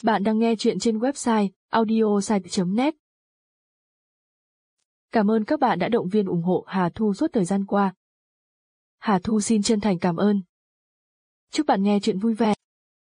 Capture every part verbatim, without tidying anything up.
Bạn đang nghe chuyện trên website audiosite chấm net. Cảm ơn các bạn đã động viên ủng hộ Hà Thu suốt thời gian qua. Hà Thu xin chân thành cảm ơn. Chúc bạn nghe chuyện vui vẻ.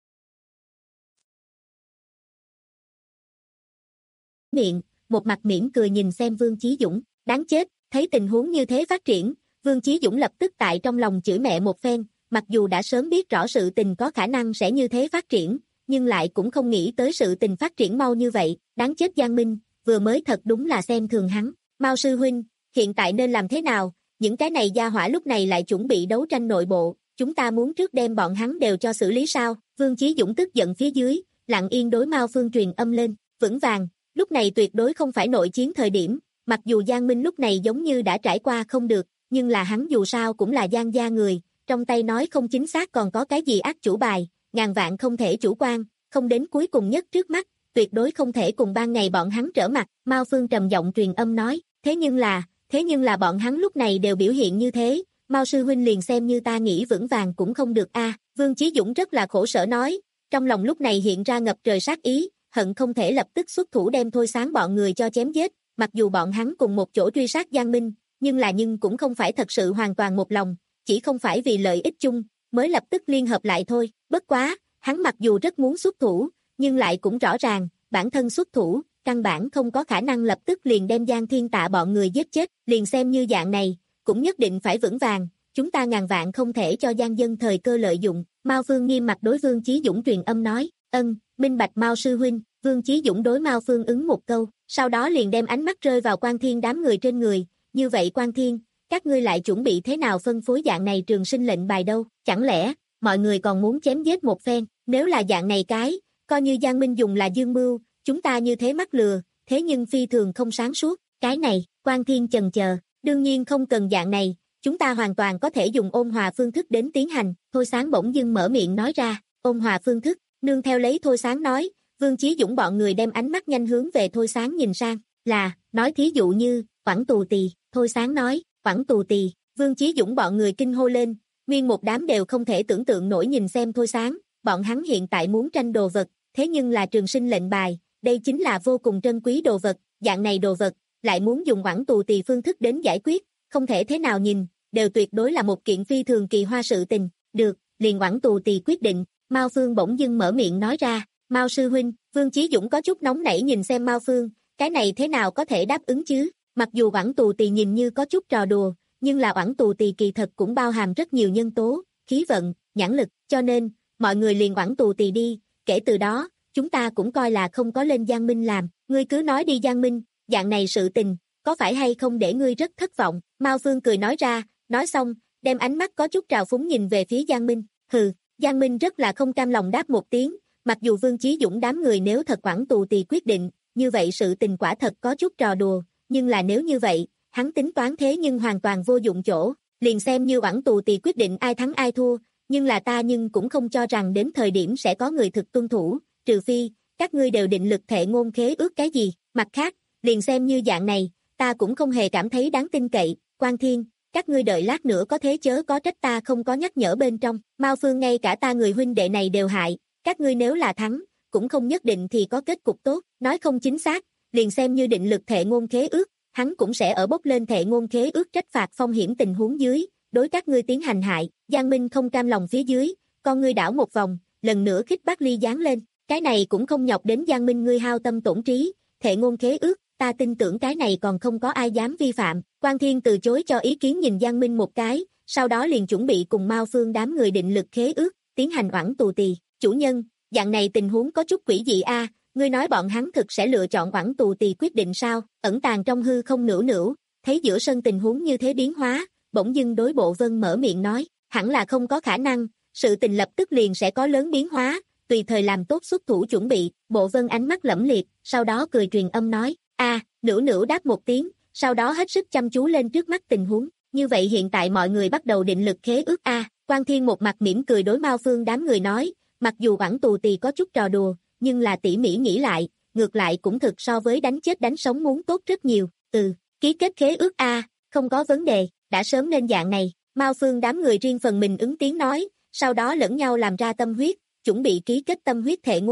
Miệng, một mặt mỉm cười nhìn xem Vương Chí Dũng, đáng chết, thấy tình huống như thế phát triển, Vương Chí Dũng lập tức tại trong lòng chửi mẹ một phen, mặc dù đã sớm biết rõ sự tình có khả năng sẽ như thế phát triển, nhưng lại cũng không nghĩ tới sự tình phát triển mau như vậy, đáng chết Giang Minh, vừa mới thật đúng là xem thường hắn. Mao sư huynh, hiện tại nên làm thế nào, những cái này gia hỏa lúc này lại chuẩn bị đấu tranh nội bộ, chúng ta muốn trước đem bọn hắn đều cho xử lý sao? Vương Chí Dũng tức giận phía dưới, lặng yên đối Mao Phương truyền âm lên, vững vàng, lúc này tuyệt đối không phải nội chiến thời điểm, mặc dù Giang Minh lúc này giống như đã trải qua không được, nhưng là hắn dù sao cũng là Giang gia người, trong tay nói không chính xác còn có cái gì ác chủ bài, ngàn vạn không thể chủ quan, không đến cuối cùng nhất trước mắt, tuyệt đối không thể cùng ban ngày bọn hắn trở mặt. Mao Phương trầm giọng truyền âm nói, thế nhưng là, thế nhưng là bọn hắn lúc này đều biểu hiện như thế, Mao sư huynh liền xem như ta nghĩ vững vàng cũng không được a. Vương Chí Dũng rất là khổ sở nói, trong lòng lúc này hiện ra ngập trời sát ý, hận không thể lập tức xuất thủ đem Thôi Sáng bọn người cho chém giết, mặc dù bọn hắn cùng một chỗ truy sát Giang Minh, nhưng là nhưng cũng không phải thật sự hoàn toàn một lòng, chỉ không phải vì lợi ích chung mới lập tức liên hợp lại thôi. Bất quá, hắn mặc dù rất muốn xuất thủ, nhưng lại cũng rõ ràng, bản thân xuất thủ, căn bản không có khả năng lập tức liền đem Giang Thiên Tạ bọn người giết chết, liền xem như dạng này, cũng nhất định phải vững vàng, chúng ta ngàn vạn không thể cho Giang dân thời cơ lợi dụng. Mao Phương nghiêm mặt đối Vương Chí Dũng truyền âm nói, ân, minh bạch Mao sư huynh. Vương Chí Dũng đối Mao Phương ứng một câu, sau đó liền đem ánh mắt rơi vào Quan Thiên đám người trên người, như vậy Quan Thiên, các ngươi lại chuẩn bị thế nào phân phối dạng này trường sinh lệnh bài đâu, chẳng lẽ, mọi người còn muốn chém giết một phen, nếu là dạng này cái, coi như Giang Minh dùng là dương mưu, chúng ta như thế mắc lừa, thế nhưng phi thường không sáng suốt, cái này, Quan Thiên chần chờ, đương nhiên không cần dạng này, chúng ta hoàn toàn có thể dùng ôn hòa phương thức đến tiến hành. Thôi Sáng bỗng dưng mở miệng nói ra, ôn hòa phương thức, nương theo lấy Thôi Sáng nói, Vương Chí Dũng bọn người đem ánh mắt nhanh hướng về Thôi Sáng nhìn sang, là, nói thí dụ như, Quảng Tù Tì. Thôi Sáng nói, Quảng Tù Tì. Vương Chí Dũng bọn người kinh hô lên, nguyên một đám đều không thể tưởng tượng nổi nhìn xem Thôi Sáng, bọn hắn hiện tại muốn tranh đồ vật, thế nhưng là trường sinh lệnh bài, đây chính là vô cùng trân quý đồ vật, dạng này đồ vật, lại muốn dùng Quảng Tù Tì phương thức đến giải quyết, không thể thế nào nhìn, đều tuyệt đối là một kiện phi thường kỳ hoa sự tình. Được, liền Quảng Tù Tì quyết định. Mao Phương bỗng dưng mở miệng nói ra, Mao sư huynh. Vương Chí Dũng có chút nóng nảy nhìn xem Mao Phương, cái này thế nào có thể đáp ứng chứ, mặc dù Oản Tù Tì nhìn như có chút trò đùa, nhưng là Oản Tù Tì kỳ thật cũng bao hàm rất nhiều nhân tố, khí vận, nhãn lực, cho nên, mọi người liền Oản Tù Tì đi, kể từ đó, chúng ta cũng coi là không có lên Giang Minh làm, ngươi cứ nói đi Giang Minh, dạng này sự tình, có phải hay không để ngươi rất thất vọng. Mao Phương cười nói ra, nói xong, đem ánh mắt có chút trào phúng nhìn về phía Giang Minh, hừ. Giang Minh rất là không cam lòng đáp một tiếng, mặc dù Vương Chí Dũng đám người nếu thật Oản Tù Tì quyết định, như vậy sự tình quả thật có chút trò đùa, nhưng là nếu như vậy, hắn tính toán thế nhưng hoàn toàn vô dụng chỗ, liền xem như Oản Tù Tì quyết định ai thắng ai thua, nhưng là ta nhưng cũng không cho rằng đến thời điểm sẽ có người thực tuân thủ, trừ phi, các ngươi đều định lực thệ ngôn khế ước cái gì, mặt khác, liền xem như dạng này, ta cũng không hề cảm thấy đáng tin cậy. Quan Thiên, các ngươi đợi lát nữa có thế chớ có trách ta không có nhắc nhở bên trong, Mao Phương ngay cả ta người huynh đệ này đều hại, các ngươi nếu là thắng, cũng không nhất định thì có kết cục tốt, nói không chính xác, liền xem như định lực thệ ngôn khế ước, hắn cũng sẽ ở bốc lên thệ ngôn khế ước trách phạt phong hiểm tình huống dưới, đối các ngươi tiến hành hại. Giang Minh không cam lòng phía dưới, con ngươi đảo một vòng, lần nữa khích bác ly giáng lên, cái này cũng không nhọc đến Giang Minh ngươi hao tâm tổn trí, thệ ngôn khế ước, ta tin tưởng cái này còn không có ai dám vi phạm. Quan Thiên từ chối cho ý kiến nhìn Giang Minh một cái, sau đó liền chuẩn bị cùng Mao Phương đám người định lực khế ước, tiến hành Oản Tù Tì. Chủ nhân, dạng này tình huống có chút quỷ dị a, ngươi nói bọn hắn thực sẽ lựa chọn Oản Tù Tì quyết định sao? Ẩn tàng trong hư không nửu nửu, thấy giữa sân tình huống như thế biến hóa, bỗng dưng đối Bộ Vân mở miệng nói, hẳn là không có khả năng, sự tình lập tức liền sẽ có lớn biến hóa, tùy thời làm tốt xuất thủ chuẩn bị. Bộ Vân ánh mắt lẫm liệt, sau đó cười truyền âm nói, a, nửu nửu đáp một tiếng, sau đó hết sức chăm chú lên trước mắt tình huống, như vậy hiện tại mọi người bắt đầu định lực khế ước a. Quan Thiên một mặt mỉm cười đối Mao Phương đám người nói, mặc dù Oản Tù Tì có chút trò đùa, nhưng là tỉ mỉ nghĩ lại, ngược lại cũng thực so với đánh chết đánh sống muốn tốt rất nhiều. Ừ, ký kết khế ước a, không có vấn đề, đã sớm nên dạng này. Mao Phương đám người riêng phần mình ứng tiếng nói, sau đó lẫn nhau làm ra tâm huyết, chuẩn bị ký kết tâm huyết thệ ngôn,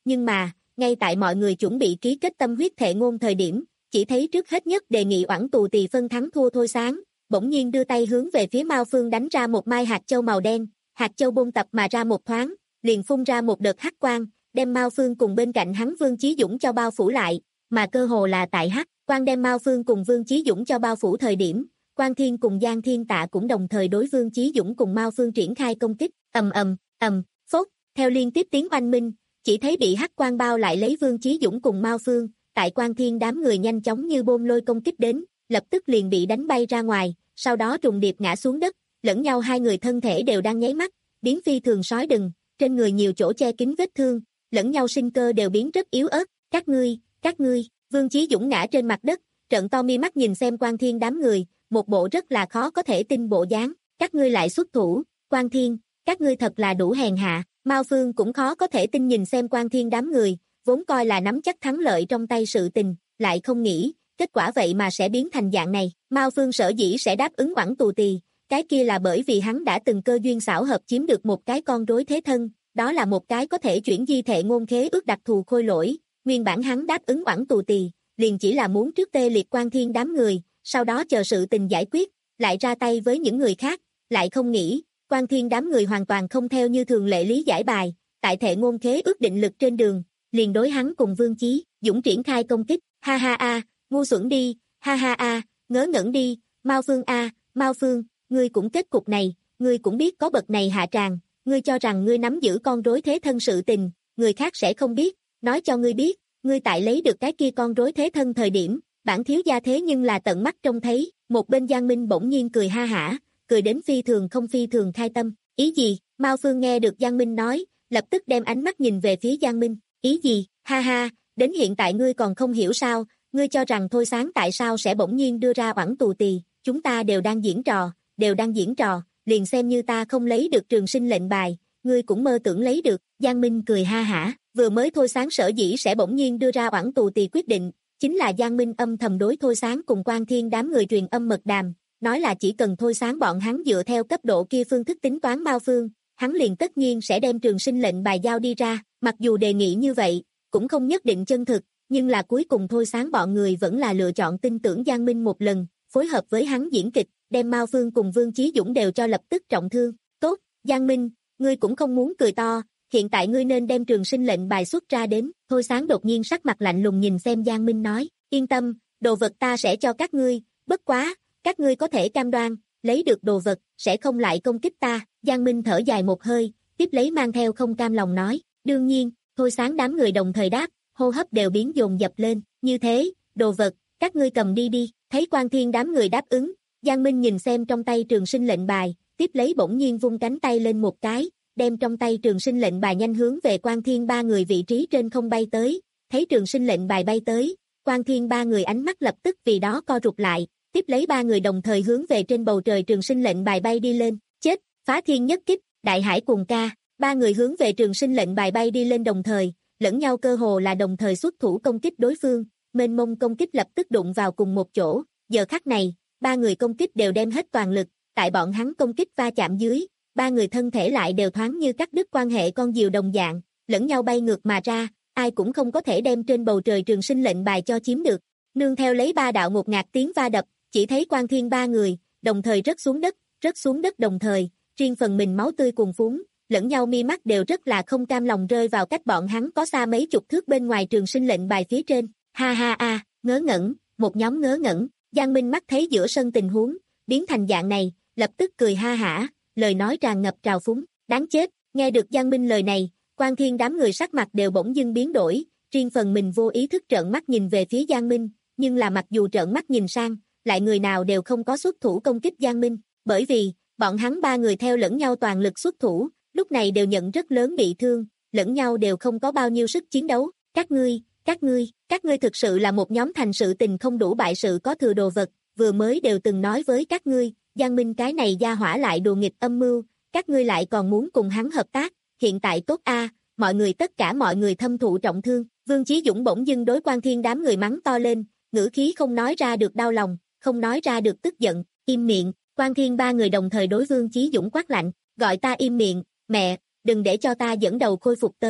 nhưng mà, ngay tại mọi người chuẩn bị ký kết tâm huyết thệ ngôn thời điểm, chỉ thấy trước hết nhất đề nghị oẳn tù tì phân thắng thua Thôi Sáng, bỗng nhiên đưa tay hướng về phía Mao Phương đánh ra một mai hạt châu màu đen, hạt châu bôn tập mà ra một thoáng, liền phun ra một đợt hắc quang, đem Mao Phương cùng bên cạnh hắn Vương Chí Dũng cho bao phủ lại, mà cơ hồ là tại hắc quang đem Mao Phương cùng Vương Chí Dũng cho bao phủ thời điểm, Quan Thiên cùng Giang Thiên Tạ cũng đồng thời đối Vương Chí Dũng cùng Mao Phương triển khai công kích, ầm ầm, ầm, phốt, theo liên tiếp tiếng oanh minh, chỉ thấy bị hắc quang bao lại lấy Vương Chí Dũng cùng Mao Phương, tại Quan Thiên đám người nhanh chóng như bom lôi công kích đến, lập tức liền bị đánh bay ra ngoài, sau đó trùng điệp ngã xuống đất, lẫn nhau hai người thân thể đều đang nháy mắt, biến phi thường sói đừng, trên người nhiều chỗ che kín vết thương, lẫn nhau sinh cơ đều biến rất yếu ớt, các ngươi, các ngươi, Vương Chí Dũng ngã trên mặt đất, trợn to mi mắt nhìn xem Quan Thiên đám người, một bộ rất là khó có thể tin bộ dáng, các ngươi lại xuất thủ, Quan Thiên, các ngươi thật là đủ hèn hạ, Mao Phương cũng khó có thể tin nhìn xem Quan Thiên đám người, vốn coi là nắm chắc thắng lợi trong tay sự tình, lại không nghĩ, kết quả vậy mà sẽ biến thành dạng này, Mao Phương sở dĩ sẽ đáp ứng oẳn tù tì, cái kia là bởi vì hắn đã từng cơ duyên xảo hợp chiếm được một cái con rối thế thân, đó là một cái có thể chuyển di thệ ngôn khế ước đặc thù khôi lỗi, nguyên bản hắn đáp ứng oẳn tù tì, liền chỉ là muốn trước tê liệt Quan Thiên đám người, sau đó chờ sự tình giải quyết, lại ra tay với những người khác, lại không nghĩ, Quan Thiên đám người hoàn toàn không theo như thường lệ lý giải bài, tại thệ ngôn khế ước định lực trên đường, liền đối hắn cùng Vương Chí Dũng triển khai công kích, ha ha a, ngu xuẩn đi, ha ha a, ngớ ngẩn đi, Mao Phương a, Mao Phương, ngươi cũng kết cục này, ngươi cũng biết có bậc này hạ tràng, ngươi cho rằng ngươi nắm giữ con rối thế thân sự tình, người khác sẽ không biết, nói cho ngươi biết, ngươi tại lấy được cái kia con rối thế thân thời điểm, bản thiếu gia thế nhưng là tận mắt trông thấy, một bên Giang Minh bỗng nhiên cười ha hả, cười đến phi thường không phi thường khai tâm, ý gì, Mao Phương nghe được Giang Minh nói, lập tức đem ánh mắt nhìn về phía Giang Minh, ý gì, ha ha, đến hiện tại ngươi còn không hiểu sao, ngươi cho rằng Thôi Sáng tại sao sẽ bỗng nhiên đưa ra oẳn tù tì, chúng ta đều đang diễn trò, đều đang diễn trò, liền xem như ta không lấy được trường sinh lệnh bài, ngươi cũng mơ tưởng lấy được, Giang Minh cười ha hả, vừa mới Thôi Sáng sở dĩ sẽ bỗng nhiên đưa ra oẳn tù tì quyết định, chính là Giang Minh âm thầm đối Thôi Sáng cùng Quan Thiên đám người truyền âm mật đàm, nói là chỉ cần Thôi Sáng bọn hắn dựa theo cấp độ kia phương thức tính toán Mao Phương, hắn liền tất nhiên sẽ đem trường sinh lệnh bài giao đi ra, mặc dù đề nghị như vậy, cũng không nhất định chân thực, nhưng là cuối cùng Thôi Sáng bọn người vẫn là lựa chọn tin tưởng Giang Minh một lần, phối hợp với hắn diễn kịch, đem Mao Phương cùng Vương Chí Dũng đều cho lập tức trọng thương. Tốt, Giang Minh, ngươi cũng không muốn cười to, hiện tại ngươi nên đem trường sinh lệnh bài xuất ra đến. Thôi Sáng đột nhiên sắc mặt lạnh lùng nhìn xem Giang Minh nói, yên tâm, đồ vật ta sẽ cho các ngươi, bất quá, các ngươi có thể cam đoan, lấy được đồ vật, sẽ không lại công kích ta. Giang Minh thở dài một hơi, tiếp lấy mang theo không cam lòng nói, đương nhiên, Thôi Sáng đám người đồng thời đáp, hô hấp đều biến dồn dập lên, như thế, đồ vật, các ngươi cầm đi đi, thấy Quan Thiên đám người đáp ứng, Giang Minh nhìn xem trong tay trường sinh lệnh bài, tiếp lấy bỗng nhiên vung cánh tay lên một cái, đem trong tay trường sinh lệnh bài nhanh hướng về Quan Thiên ba người vị trí trên không bay tới, thấy trường sinh lệnh bài bay tới, Quan Thiên ba người ánh mắt lập tức vì đó co rụt lại, tiếp lấy ba người đồng thời hướng về trên bầu trời trường sinh lệnh bài bay đi lên, chết, phá thiên nhất kích, đại hải cuồng ca, ba người hướng về trường sinh lệnh bài bay đi lên đồng thời, lẫn nhau cơ hồ là đồng thời xuất thủ công kích đối phương, mênh mông công kích lập tức đụng vào cùng một chỗ, giờ khắc này, ba người công kích đều đem hết toàn lực, tại bọn hắn công kích va chạm dưới, ba người thân thể lại đều thoáng như cắt đứt quan hệ con diều đồng dạng, lẫn nhau bay ngược mà ra, ai cũng không có thể đem trên bầu trời trường sinh lệnh bài cho chiếm được, nương theo lấy ba đạo ngột ngạt tiếng va đập, chỉ thấy Quan Thiên ba người, đồng thời rớt xuống đất, rớt xuống đất đồng thời, riêng phần mình máu tươi cuồn phún, lẫn nhau mi mắt đều rất là không cam lòng rơi vào cách bọn hắn có xa mấy chục thước bên ngoài trường sinh lệnh bài phía trên, ha ha a, ngớ ngẩn, một nhóm ngớ ngẩn, Giang Minh mắt thấy giữa sân tình huống, biến thành dạng này, lập tức cười ha hả, lời nói tràn ngập trào phúng, đáng chết, nghe được Giang Minh lời này, Quan Thiên đám người sắc mặt đều bỗng dưng biến đổi, riêng phần mình vô ý thức trợn mắt nhìn về phía Giang Minh, nhưng là mặc dù trợn mắt nhìn sang, lại người nào đều không có xuất thủ công kích Giang Minh, bởi vì, bọn hắn ba người theo lẫn nhau toàn lực xuất thủ, lúc này đều nhận rất lớn bị thương, lẫn nhau đều không có bao nhiêu sức chiến đấu, các ngươi, các ngươi, các ngươi thực sự là một nhóm thành sự tình không đủ bại sự có thừa đồ vật, vừa mới đều từng nói với các ngươi, Giang Minh cái này gia hỏa lại đùa nghịch âm mưu, các ngươi lại còn muốn cùng hắn hợp tác, hiện tại tốt a, mọi người tất cả mọi người thâm thụ trọng thương, Vương Chí Dũng bỗng dưng đối Quan Thiên đám người mắng to lên, ngữ khí không nói ra được đau lòng, không nói ra được tức giận, im miệng, Quan Thiên ba người đồng thời đối Vương Chí Dũng quát lạnh, gọi ta im miệng, mẹ, đừng để cho ta dẫn đầu khôi phục tới,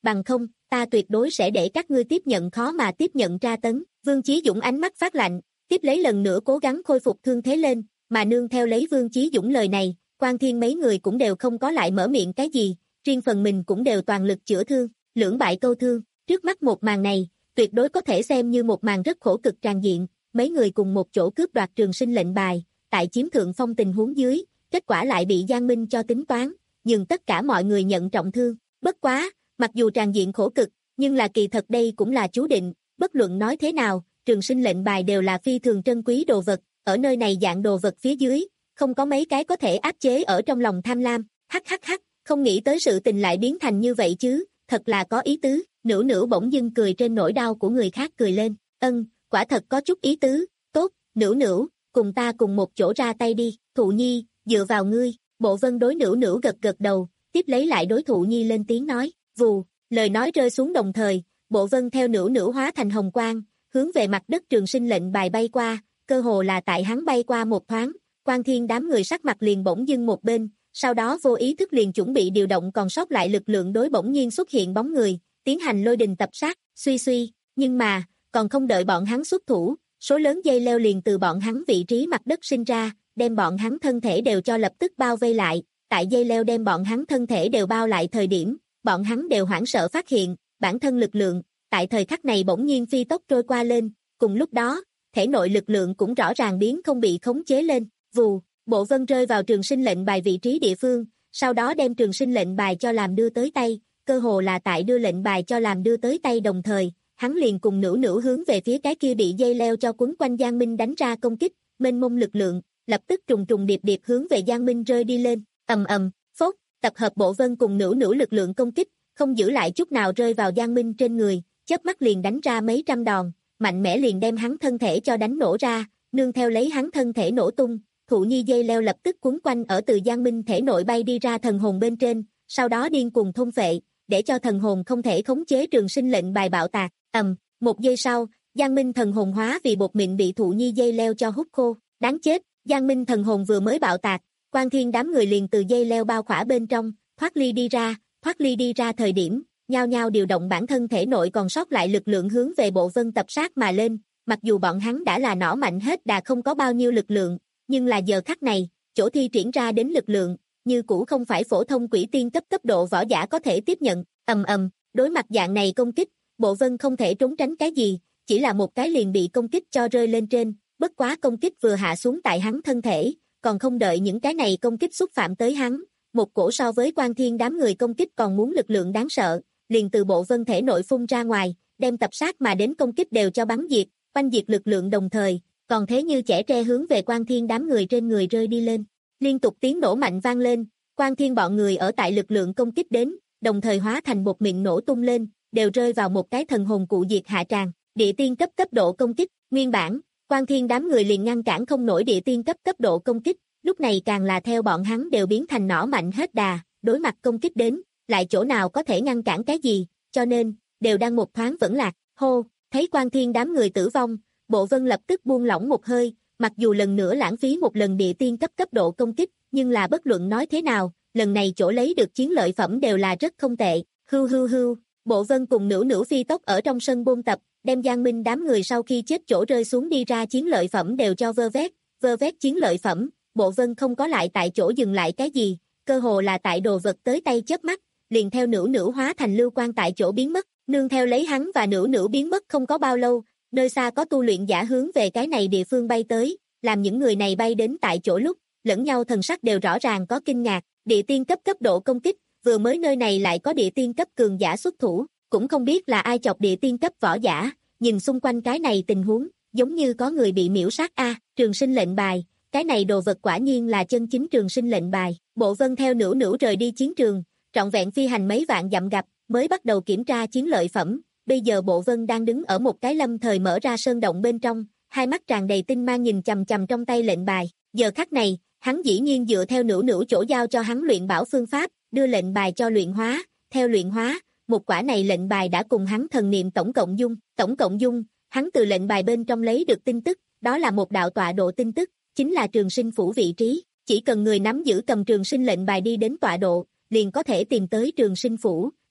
bằng không, ta tuyệt đối sẽ để các ngươi tiếp nhận khó mà tiếp nhận tra tấn. Vương Chí Dũng ánh mắt phát lạnh, tiếp lấy lần nữa cố gắng khôi phục thương thế lên, mà nương theo lấy Vương Chí Dũng lời này, Quan Thiên mấy người cũng đều không có lại mở miệng cái gì, riêng phần mình cũng đều toàn lực chữa thương, lưỡng bại câu thương. Trước mắt một màn này, tuyệt đối có thể xem như một màn rất khổ cực tràn diện, mấy người cùng một chỗ cướp đoạt trường sinh lệnh bài, tại chiếm thượng phong tình huống dưới, kết quả lại bị Giang Minh cho tính toán, nhưng tất cả mọi người nhận trọng thương. Bất quá, mặc dù tràn diện khổ cực, nhưng là kỳ thật đây cũng là chú định, bất luận nói thế nào, trường sinh lệnh bài đều là phi thường trân quý đồ vật, ở nơi này dạng đồ vật phía dưới, không có mấy cái có thể áp chế ở trong lòng tham lam. Hắc hắc hắc, không nghĩ tới sự tình lại biến thành như vậy chứ, thật là có ý tứ. Nữu Nữu bỗng dưng cười trên nỗi đau của người khác cười lên, ân, quả thật có chút ý tứ, tốt, Nữu Nữu, cùng ta cùng một chỗ ra tay đi. Thụ Nhi, dựa vào ngươi. Bộ Vân đối Nữu Nữu gật gật đầu, tiếp lấy lại đối Thụ Nhi lên tiếng nói, vù, lời nói rơi xuống đồng thời, Bộ Vân theo Nữu Nữu hóa thành hồng quang, hướng về mặt đất trường sinh lệnh bài bay qua, cơ hồ là tại hắn bay qua một thoáng, Quan Thiên đám người sắc mặt liền bỗng dưng một bên, sau đó vô ý thức liền chuẩn bị điều động còn sót lại lực lượng đối bỗng nhiên xuất hiện bóng người, tiến hành lôi đình tập sát, suy suy, nhưng mà, còn không đợi bọn hắn xuất thủ, số lớn dây leo liền từ bọn hắn vị trí mặt đất sinh ra, đem bọn hắn thân thể đều cho lập tức bao vây lại, tại dây leo đem bọn hắn thân thể đều bao lại thời điểm, bọn hắn đều hoảng sợ phát hiện, bản thân lực lượng, tại thời khắc này bỗng nhiên phi tốc trôi qua lên, cùng lúc đó, thể nội lực lượng cũng rõ ràng biến không bị khống chế lên, vù, Bộ Vân rơi vào trường sinh lệnh bài vị trí địa phương, sau đó đem trường sinh lệnh bài cho làm đưa tới tay, cơ hồ là tại đưa lệnh bài cho làm đưa tới tay đồng thời, hắn liền cùng Nữu Nữu hướng về phía cái kia bị dây leo cho quấn quanh Giang Minh đánh ra công kích, mênh mông lực lượng, lập tức trùng trùng điệp điệp hướng về Giang Minh rơi đi lên, ầm ầm, phốt, tập hợp Bộ Vân cùng Nữu Nữu lực lượng công kích, không giữ lại chút nào rơi vào Giang Minh trên người, chớp mắt liền đánh ra mấy trăm đòn, mạnh mẽ liền đem hắn thân thể cho đánh nổ ra, nương theo lấy hắn thân thể nổ tung, Thụ Nhi dây leo lập tức quấn quanh ở từ Giang Minh thể nội bay đi ra thần hồn bên trên, sau đó điên cuồng thôn phệ, để cho thần hồn không thể khống chế trường sinh lệnh bài bạo tạc. Ầm, um, một giây sau, Giang Minh thần hồn hóa vì bột mịn bị Thụ Nhi dây leo cho hút khô, đáng chết, Giang Minh thần hồn vừa mới bạo tạc, Quan Thiên đám người liền từ dây leo bao khỏa bên trong, thoát ly đi ra, thoát ly đi ra thời điểm, nhao nhao điều động bản thân thể nội còn sót lại lực lượng hướng về Bộ Vân tập sát mà lên, mặc dù bọn hắn đã là nỏ mạnh hết đà không có bao nhiêu lực lượng, nhưng là giờ khắc này, chỗ thi triển ra đến lực lượng, như cũ không phải phổ thông quỷ tiên cấp cấp độ võ giả có thể tiếp nhận, ầm ầm, đối mặt dạng này công kích, Bộ Vân không thể trốn tránh cái gì, chỉ là một cái liền bị công kích cho rơi lên trên, bất quá công kích vừa hạ xuống tại hắn thân thể, còn không đợi những cái này công kích xúc phạm tới hắn, một cổ so với Quan Thiên đám người công kích còn muốn lực lượng đáng sợ, liền từ Bộ Vân thể nội phun ra ngoài, đem tập sát mà đến công kích đều cho bắn diệt, oanh diệt lực lượng đồng thời, còn thế như chẻ tre hướng về Quan Thiên đám người trên người rơi đi lên. Liên tục tiếng nổ mạnh vang lên, Quan Thiên bọn người ở tại lực lượng công kích đến, đồng thời hóa thành một miệng nổ tung lên, đều rơi vào một cái thần hồn cụ diệt hạ tràng, địa tiên cấp cấp độ công kích, nguyên bản, Quan Thiên đám người liền ngăn cản không nổi địa tiên cấp cấp độ công kích, lúc này càng là theo bọn hắn đều biến thành nỏ mạnh hết đà, đối mặt công kích đến, lại chỗ nào có thể ngăn cản cái gì, cho nên, đều đang một thoáng vẫn lạc, hô, thấy Quan Thiên đám người tử vong, Bộ Vân lập tức buông lỏng một hơi, mặc dù lần nữa lãng phí một lần địa tiên cấp cấp độ công kích, nhưng là bất luận nói thế nào, lần này chỗ lấy được chiến lợi phẩm đều là rất không tệ, hưu hưu hưu, Bộ Vân cùng Nữu Nữu phi tốc ở trong sân buôn tập, đem Giang Minh đám người sau khi chết chỗ rơi xuống đi ra chiến lợi phẩm đều cho vơ vét, vơ vét chiến lợi phẩm, Bộ Vân không có lại tại chỗ dừng lại cái gì, cơ hồ là tại đồ vật tới tay chớp mắt, liền theo Nữu Nữu hóa thành lưu quang tại chỗ biến mất, nương theo lấy hắn và Nữu Nữu biến mất không có bao lâu, nơi xa có tu luyện giả hướng về cái này địa phương bay tới, làm những người này bay đến tại chỗ lúc, lẫn nhau thần sắc đều rõ ràng có kinh ngạc, địa tiên cấp cấp độ công kích, vừa mới nơi này lại có địa tiên cấp cường giả xuất thủ, cũng không biết là ai chọc địa tiên cấp võ giả, nhìn xung quanh cái này tình huống, giống như có người bị miễu sát a, à, trường sinh lệnh bài, cái này đồ vật quả nhiên là chân chính trường sinh lệnh bài. Bộ Vân theo Nữu Nữu rời đi chiến trường, trọn vẹn phi hành mấy vạn dặm gặp, mới bắt đầu kiểm tra chiến lợi phẩm. Bây giờ Bộ Vân đang đứng ở một cái lâm thời mở ra sơn động bên trong, hai mắt tràn đầy tinh mang nhìn chằm chằm trong tay lệnh bài. Giờ khắc này, hắn dĩ nhiên dựa theo Nữu Nữu chỗ giao cho hắn luyện bảo phương pháp, đưa lệnh bài cho luyện hóa. Theo luyện hóa, một quả này lệnh bài đã cùng hắn thần niệm tổng cộng dung, tổng cộng dung, hắn từ lệnh bài bên trong lấy được tin tức, đó là một đạo tọa độ tin tức, chính là trường sinh phủ vị trí. Chỉ cần người nắm giữ cầm trường sinh lệnh bài đi đến tọa độ, liền có thể tìm tới trường sinh phủ.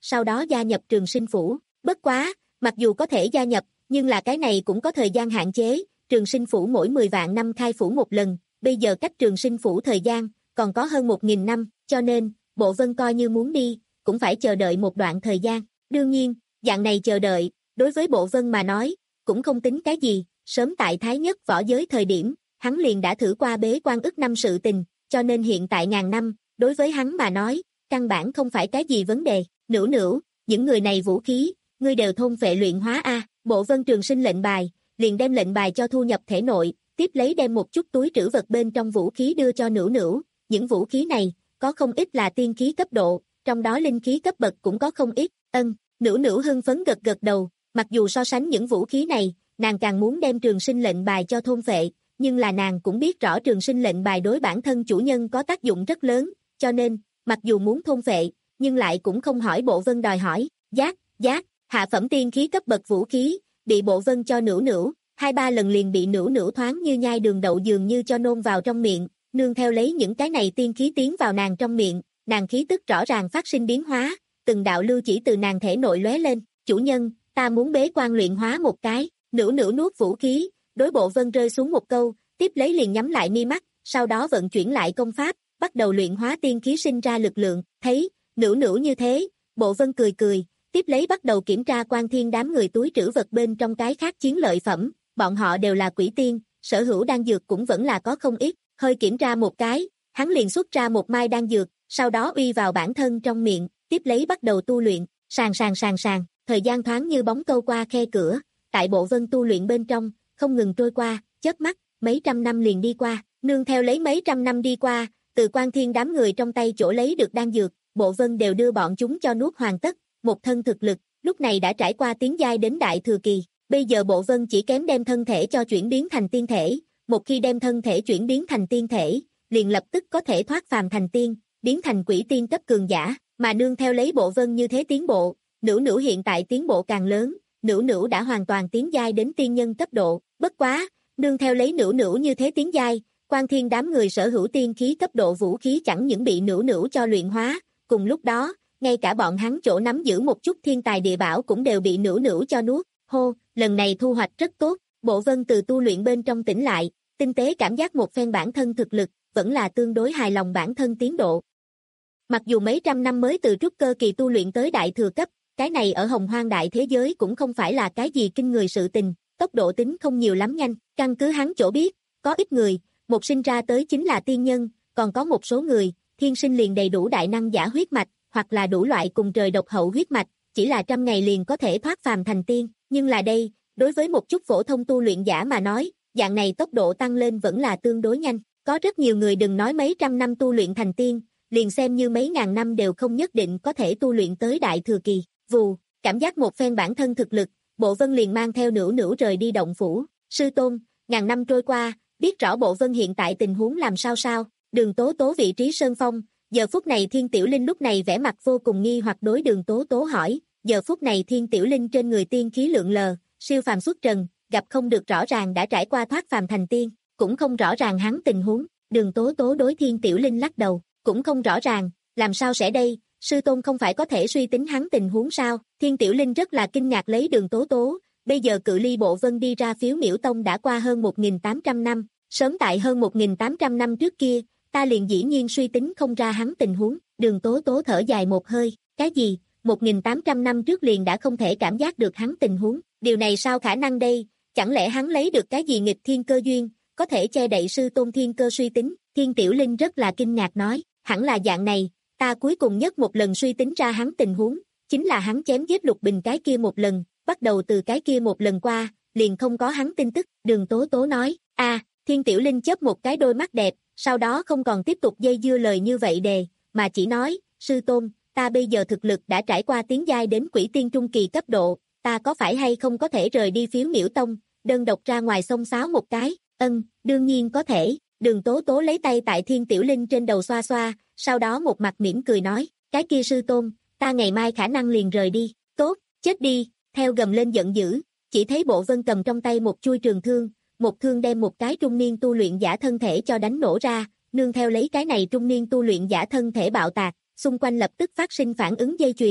sau đó gia nhập Trường Sinh Phủ. Bất quá, mặc dù có thể gia nhập, nhưng là cái này cũng có thời gian hạn chế, Trường Sinh Phủ mỗi mười vạn năm khai phủ một lần, bây giờ cách Trường Sinh Phủ thời gian, còn có hơn một nghìn năm, cho nên, Bộ Vân coi như muốn đi, cũng phải chờ đợi một đoạn thời gian. Đương nhiên, dạng này chờ đợi, đối với Bộ Vân mà nói, cũng không tính cái gì, sớm tại Thái Nhất võ giới thời điểm, hắn liền đã thử qua bế quan ức năm sự tình, cho nên hiện tại ngàn năm, đối với hắn mà nói, căn bản không phải cái gì vấn đề. Nữu nữu, những người này vũ khí, ngươi đều thôn phệ luyện hóa a. Bộ Vân Trường Sinh lệnh bài, liền đem lệnh bài cho thu nhập thể nội, tiếp lấy đem một chút túi trữ vật bên trong vũ khí đưa cho Nữu nữu. Những vũ khí này, có không ít là tiên khí cấp độ, trong đó linh khí cấp bậc cũng có không ít. Ân, Nữu nữu hưng phấn gật gật đầu, mặc dù so sánh những vũ khí này, nàng càng muốn đem Trường Sinh lệnh bài cho thôn phệ, nhưng là nàng cũng biết rõ Trường Sinh lệnh bài đối bản thân chủ nhân có tác dụng rất lớn, cho nên, mặc dù muốn thôn phệ, nhưng lại cũng không hỏi Bộ Vân đòi hỏi. Giác, giác, hạ phẩm tiên khí cấp bậc vũ khí, bị Bộ Vân cho Nữu nữu, hai ba lần liền bị Nữu nữu thoáng như nhai đường đậu dường như cho nôn vào trong miệng, nương theo lấy những cái này tiên khí tiến vào nàng trong miệng, nàng khí tức rõ ràng phát sinh biến hóa, từng đạo lưu chỉ từ nàng thể nội lóe lên. Chủ nhân, ta muốn bế quan luyện hóa một cái. Nữu nữu nuốt vũ khí, đối Bộ Vân rơi xuống một câu, tiếp lấy liền nhắm lại mi mắt, sau đó vận chuyển lại công pháp, bắt đầu luyện hóa tiên khí sinh ra lực lượng. Thấy Nữu nữu như thế, Bộ Vân cười cười, tiếp lấy bắt đầu kiểm tra Quan Thiên đám người túi trữ vật bên trong cái khác chiến lợi phẩm, bọn họ đều là quỷ tiên, sở hữu đan dược cũng vẫn là có không ít, hơi kiểm tra một cái, hắn liền xuất ra một mai đan dược, sau đó uy vào bản thân trong miệng, tiếp lấy bắt đầu tu luyện, sàn sàn sàn sàn, thời gian thoáng như bóng câu qua khe cửa, tại Bộ Vân tu luyện bên trong, không ngừng trôi qua, chớp mắt, mấy trăm năm liền đi qua, nương theo lấy mấy trăm năm đi qua, từ Quan Thiên đám người trong tay chỗ lấy được đan dược, Bộ Vân đều đưa bọn chúng cho nuốt hoàn tất, một thân thực lực, lúc này đã trải qua tiến giai đến đại thừa kỳ, bây giờ Bộ Vân chỉ kém đem thân thể cho chuyển biến thành tiên thể, một khi đem thân thể chuyển biến thành tiên thể, liền lập tức có thể thoát phàm thành tiên, biến thành quỷ tiên cấp cường giả, mà nương theo lấy Bộ Vân như thế tiến bộ, Nữu nữu hiện tại tiến bộ càng lớn, Nữu nữu đã hoàn toàn tiến giai đến tiên nhân cấp độ, bất quá, nương theo lấy Nữu nữu như thế tiến giai, Quan Thiên đám người sở hữu tiên khí cấp độ vũ khí chẳng những bị Nữu nữu cho luyện hóa, cùng lúc đó, ngay cả bọn hắn chỗ nắm giữ một chút thiên tài địa bảo cũng đều bị Nữu nữu cho nuốt. Hô, lần này thu hoạch rất tốt, Bộ Vân từ tu luyện bên trong tỉnh lại, tinh tế cảm giác một phen bản thân thực lực, vẫn là tương đối hài lòng bản thân tiến độ. Mặc dù mấy trăm năm mới từ trúc cơ kỳ tu luyện tới đại thừa cấp, cái này ở hồng hoang đại thế giới cũng không phải là cái gì kinh người sự tình, tốc độ tính không nhiều lắm nhanh, căn cứ hắn chỗ biết, có ít người, một sinh ra tới chính là tiên nhân, còn có một số người, thiên sinh liền đầy đủ đại năng giả huyết mạch, hoặc là đủ loại cùng trời độc hậu huyết mạch, chỉ là trăm ngày liền có thể thoát phàm thành tiên, nhưng là đây, đối với một chút phổ thông tu luyện giả mà nói, dạng này tốc độ tăng lên vẫn là tương đối nhanh, có rất nhiều người đừng nói mấy trăm năm tu luyện thành tiên, liền xem như mấy ngàn năm đều không nhất định có thể tu luyện tới đại thừa kỳ. Vù, cảm giác một phen bản thân thực lực, Bộ Vân liền mang theo Nữu nữu rời đi động phủ. Sư tôn, ngàn năm trôi qua, biết rõ Bộ Vân hiện tại tình huống làm sao sao? Đường Tố Tố vị trí sơn phong, giờ phút này Thiên Tiểu Linh lúc này vẻ mặt vô cùng nghi hoặc đối Đường Tố Tố hỏi, giờ phút này Thiên Tiểu Linh trên người tiên khí lượng lờ, siêu phàm xuất trần, gặp không được rõ ràng đã trải qua thoát phàm thành tiên, cũng không rõ ràng hắn tình huống. Đường Tố Tố đối Thiên Tiểu Linh lắc đầu, cũng không rõ ràng, làm sao sẽ đây? Sư tôn không phải có thể suy tính hắn tình huống sao? Thiên Tiểu Linh rất là kinh ngạc lấy Đường Tố Tố, bây giờ cự ly Bộ Vân đi ra phiếu miễu tông đã qua hơn một nghìn tám trăm năm, sớm tại hơn một nghìn tám trăm năm trước kia, ta liền dĩ nhiên suy tính không ra hắn tình huống. Đường Tố Tố thở dài một hơi, cái gì? một nghìn tám trăm năm trước liền đã không thể cảm giác được hắn tình huống, điều này sao khả năng đây? Chẳng lẽ hắn lấy được cái gì nghịch thiên cơ duyên, có thể che đậy sư tôn thiên cơ suy tính? Thiên Tiểu Linh rất là kinh ngạc nói, hẳn là dạng này, ta cuối cùng nhất một lần suy tính ra hắn tình huống, chính là hắn chém giết Lục Bình cái kia một lần, bắt đầu từ cái kia một lần qua, liền không có hắn tin tức. Đường Tố Tố nói, a à, Thiên Tiểu Linh chớp một cái đôi mắt đẹp, sau đó không còn tiếp tục dây dưa lời như vậy đề, mà chỉ nói, sư tôn, ta bây giờ thực lực đã trải qua tiến giai đến quỷ tiên trung kỳ cấp độ, ta có phải hay không có thể rời đi phiếu miễu tông, đơn độc ra ngoài xông xáo một cái? Ân, đương nhiên có thể. Đường Tố Tố lấy tay tại Thiên Tiểu Linh trên đầu xoa xoa, sau đó một mặt mỉm cười nói, cái kia sư tôn, ta ngày mai khả năng liền rời đi. Tốt, chết đi. Theo gầm lên giận dữ, chỉ thấy Bộ Vân cầm trong tay một chuôi trường thương, một thương đem một cái trung niên tu luyện giả thân thể cho đánh nổ ra, nương theo lấy cái này trung niên tu luyện giả thân thể bạo tạc, xung quanh lập tức phát sinh phản ứng dây chuyền,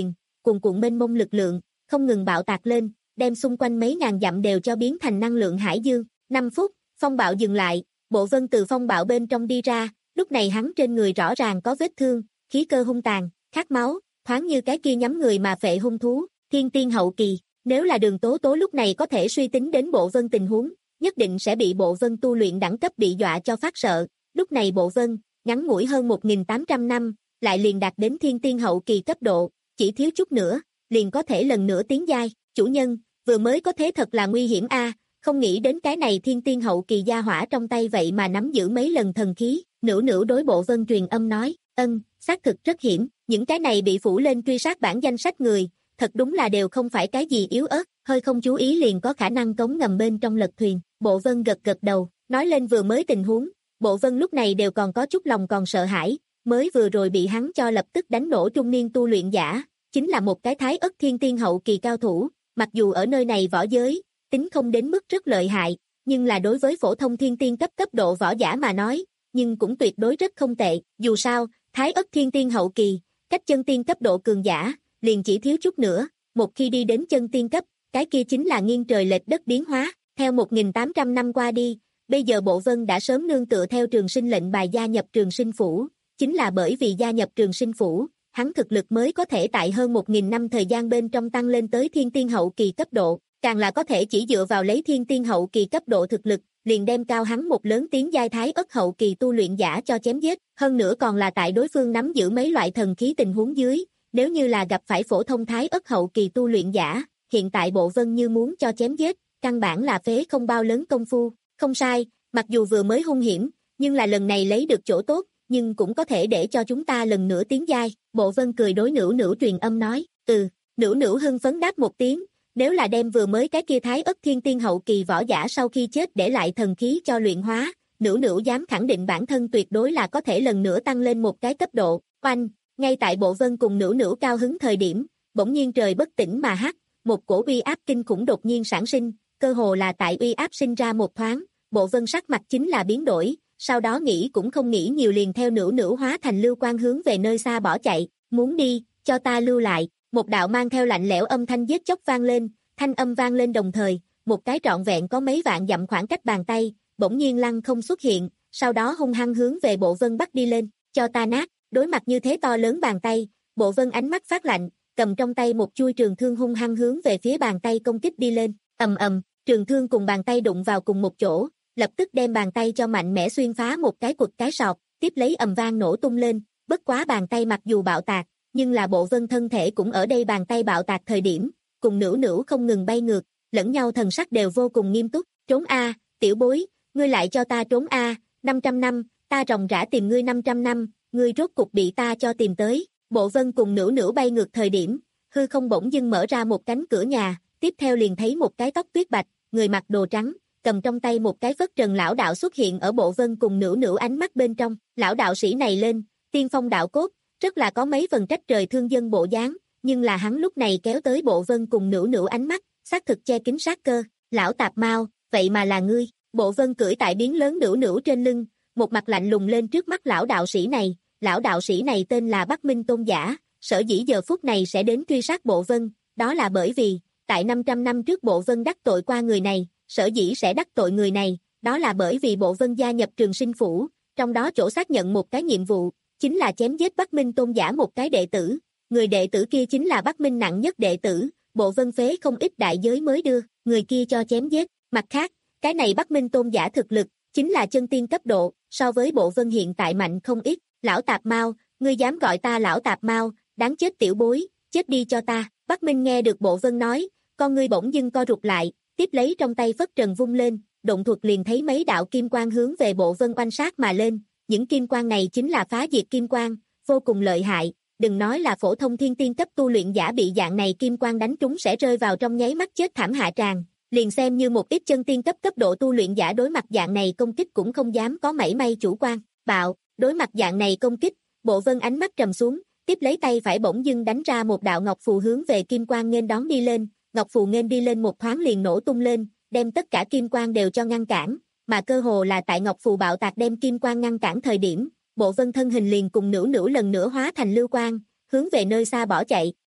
cuồn cuộn mênh mông lực lượng, không ngừng bạo tạc lên, đem xung quanh mấy ngàn dặm đều cho biến thành năng lượng hải dương. năm phút, phong bạo dừng lại, Bộ Vân từ phong bạo bên trong đi ra, lúc này hắn trên người rõ ràng có vết thương, khí cơ hung tàn, khát máu, thoáng như cái kia nhắm người mà phệ hung thú, thiên tiên hậu kỳ. Nếu là Đường Tố Tố lúc này có thể suy tính đến Bộ Vân tình huống, nhất định sẽ bị Bộ Vân tu luyện đẳng cấp bị dọa cho phát sợ. Lúc này Bộ Vân, ngắn ngủi hơn một nghìn tám trăm năm, lại liền đạt đến thiên tiên hậu kỳ cấp độ, chỉ thiếu chút nữa, liền có thể lần nữa tiến giai. Chủ nhân, vừa mới có thế thật là nguy hiểm a, không nghĩ đến cái này thiên tiên hậu kỳ gia hỏa trong tay vậy mà nắm giữ mấy lần thần khí. Nữu Nữu đối Bộ Vân truyền âm nói, ân, xác thực rất hiểm, những cái này bị phủ lên truy sát bảng danh sách người, thật đúng là đều không phải cái gì yếu ớt, hơi không chú ý liền có khả năng cống ngầm bên trong lật thuyền. Bộ Vân gật gật đầu, nói lên vừa mới tình huống, Bộ Vân lúc này đều còn có chút lòng còn sợ hãi, mới vừa rồi bị hắn cho lập tức đánh nổ trung niên tu luyện giả, chính là một cái thái ất thiên tiên hậu kỳ cao thủ, mặc dù ở nơi này võ giới, tính không đến mức rất lợi hại, nhưng là đối với phổ thông thiên tiên cấp cấp độ võ giả mà nói, nhưng cũng tuyệt đối rất không tệ, dù sao, thái ất thiên tiên hậu kỳ, cách chân tiên cấp độ cường giả, liền chỉ thiếu chút nữa, một khi đi đến chân tiên cấp, cái kia chính là nghiêng trời lệch đất biến hóa. Theo một nghìn tám trăm năm qua đi, bây giờ Bộ Vân đã sớm nương tựa theo trường sinh lệnh bài gia nhập trường sinh phủ, chính là bởi vì gia nhập trường sinh phủ, hắn thực lực mới có thể tại hơn một nghìn năm thời gian bên trong tăng lên tới thiên tiên hậu kỳ cấp độ, càng là có thể chỉ dựa vào lấy thiên tiên hậu kỳ cấp độ thực lực, liền đem cao hắn một lớn tiến giai thái ất hậu kỳ tu luyện giả cho chém giết, hơn nữa còn là tại đối phương nắm giữ mấy loại thần khí tình huống dưới, nếu như là gặp phải phổ thông thái ất hậu kỳ tu luyện giả, hiện tại Bộ Vân như muốn cho chém giết, căn bản là phế không bao lớn công phu. Không sai, mặc dù vừa mới hung hiểm, nhưng là lần này lấy được chỗ tốt, nhưng cũng có thể để cho chúng ta lần nữa tiến giai. Bộ Vân cười đối Nữu Nữu truyền âm nói, ừ, Nữu Nữu hưng phấn đáp một tiếng, nếu là đem vừa mới cái kia thái ất thiên tiên hậu kỳ võ giả sau khi chết để lại thần khí cho luyện hóa, Nữu Nữu dám khẳng định bản thân tuyệt đối là có thể lần nữa tăng lên một cái cấp độ. Oanh, ngay tại Bộ Vân cùng Nữu Nữu cao hứng thời điểm, bỗng nhiên trời bất tỉnh mà hắc, một cổ uy áp kinh khủng đột nhiên sản sinh, cơ hồ là tại uy áp sinh ra một thoáng, Bộ Vân sắc mặt chính là biến đổi, sau đó nghĩ cũng không nghĩ nhiều liền theo Nữu Nữu hóa thành lưu quang hướng về nơi xa bỏ chạy, muốn đi, cho ta lưu lại. Một đạo mang theo lạnh lẽo âm thanh giết chóc vang lên, thanh âm vang lên đồng thời, một cái trọn vẹn có mấy vạn dặm khoảng cách bàn tay, bỗng nhiên lăng không xuất hiện, sau đó hung hăng hướng về Bộ Vân bắt đi lên, cho ta nát. Đối mặt như thế to lớn bàn tay, Bộ Vân ánh mắt phát lạnh, cầm trong tay một chuôi trường thương hung hăng hướng về phía bàn tay công kích đi lên, ầm ầm, trường thương cùng bàn tay đụng vào cùng một chỗ, lập tức đem bàn tay cho mạnh mẽ xuyên phá một cái cụt cái sọt, tiếp lấy ầm vang nổ tung lên, bất quá bàn tay mặc dù bạo tạc, nhưng là Bộ Vân thân thể cũng ở đây bàn tay bạo tạc thời điểm, cùng Nữu Nữu không ngừng bay ngược, lẫn nhau thần sắc đều vô cùng nghiêm túc, trốn a, tiểu bối, ngươi lại cho ta trốn a, năm trăm năm, ta ròng rã tìm ngươi năm trăm năm, ngươi rốt cục bị ta cho tìm tới. Bộ Vân cùng Nữu Nữu bay ngược thời điểm, hư không bỗng dưng mở ra một cánh cửa nhà, tiếp theo liền thấy một cái tóc tuyết bạch, người mặc đồ trắng, cầm trong tay một cái phất trần lão đạo xuất hiện ở Bộ Vân cùng Nữu Nữu ánh mắt bên trong. Lão đạo sĩ này lên, tiên phong đạo cốt, rất là có mấy phần trách trời thương dân bộ dáng, nhưng là hắn lúc này kéo tới Bộ Vân cùng Nữu Nữu ánh mắt, xác thực che kín sát cơ. Lão tạp mau, vậy mà là ngươi. Bộ Vân cưỡi tại biến lớn Nữu Nữu trên lưng, một mặt lạnh lùng lên trước mắt lão đạo sĩ này. Lão đạo sĩ này tên là Bắc Minh Tôn Giả, sở dĩ giờ phút này sẽ đến truy sát Bộ Vân, đó là bởi vì, tại năm trăm năm trước Bộ Vân đắc tội qua người này, sở dĩ sẽ đắc tội người này, đó là bởi vì Bộ Vân gia nhập trường sinh phủ, trong đó chỗ xác nhận một cái nhiệm vụ, chính là chém giết Bắc Minh Tôn Giả một cái đệ tử, người đệ tử kia chính là Bắc Minh nặng nhất đệ tử, Bộ Vân phế không ít đại giới mới đưa, người kia cho chém giết. Mặt khác, cái này Bắc Minh Tôn Giả thực lực, chính là chân tiên cấp độ, so với Bộ Vân hiện tại mạnh không ít. Lão tạp mau, ngươi dám gọi ta lão tạp mau, đáng chết tiểu bối, chết đi cho ta. Bắc Minh nghe được Bộ Vân nói, con ngươi bỗng dưng co rụt lại, tiếp lấy trong tay phất trần vung lên, động thuật liền thấy mấy đạo kim quang hướng về Bộ Vân oanh sát mà lên, những kim quang này chính là phá diệt kim quang, vô cùng lợi hại, đừng nói là phổ thông thiên tiên cấp tu luyện giả bị dạng này kim quang đánh trúng sẽ rơi vào trong nháy mắt chết thảm hạ tràng, liền xem như một ít chân tiên cấp cấp độ tu luyện giả đối mặt dạng này công kích cũng không dám có mảy may chủ quan. Bạo, đối mặt dạng này công kích, Bộ Vân ánh mắt trầm xuống, tiếp lấy tay phải bỗng dưng đánh ra một đạo ngọc phù hướng về kim quang nghênh đón đi lên, ngọc phù nghênh đi lên một thoáng liền nổ tung lên, đem tất cả kim quang đều cho ngăn cản, mà cơ hồ là tại ngọc phù bạo tạc đem kim quang ngăn cản thời điểm, Bộ Vân thân hình liền cùng Nữu Nữu lần nữa hóa thành lưu quang, hướng về nơi xa bỏ chạy.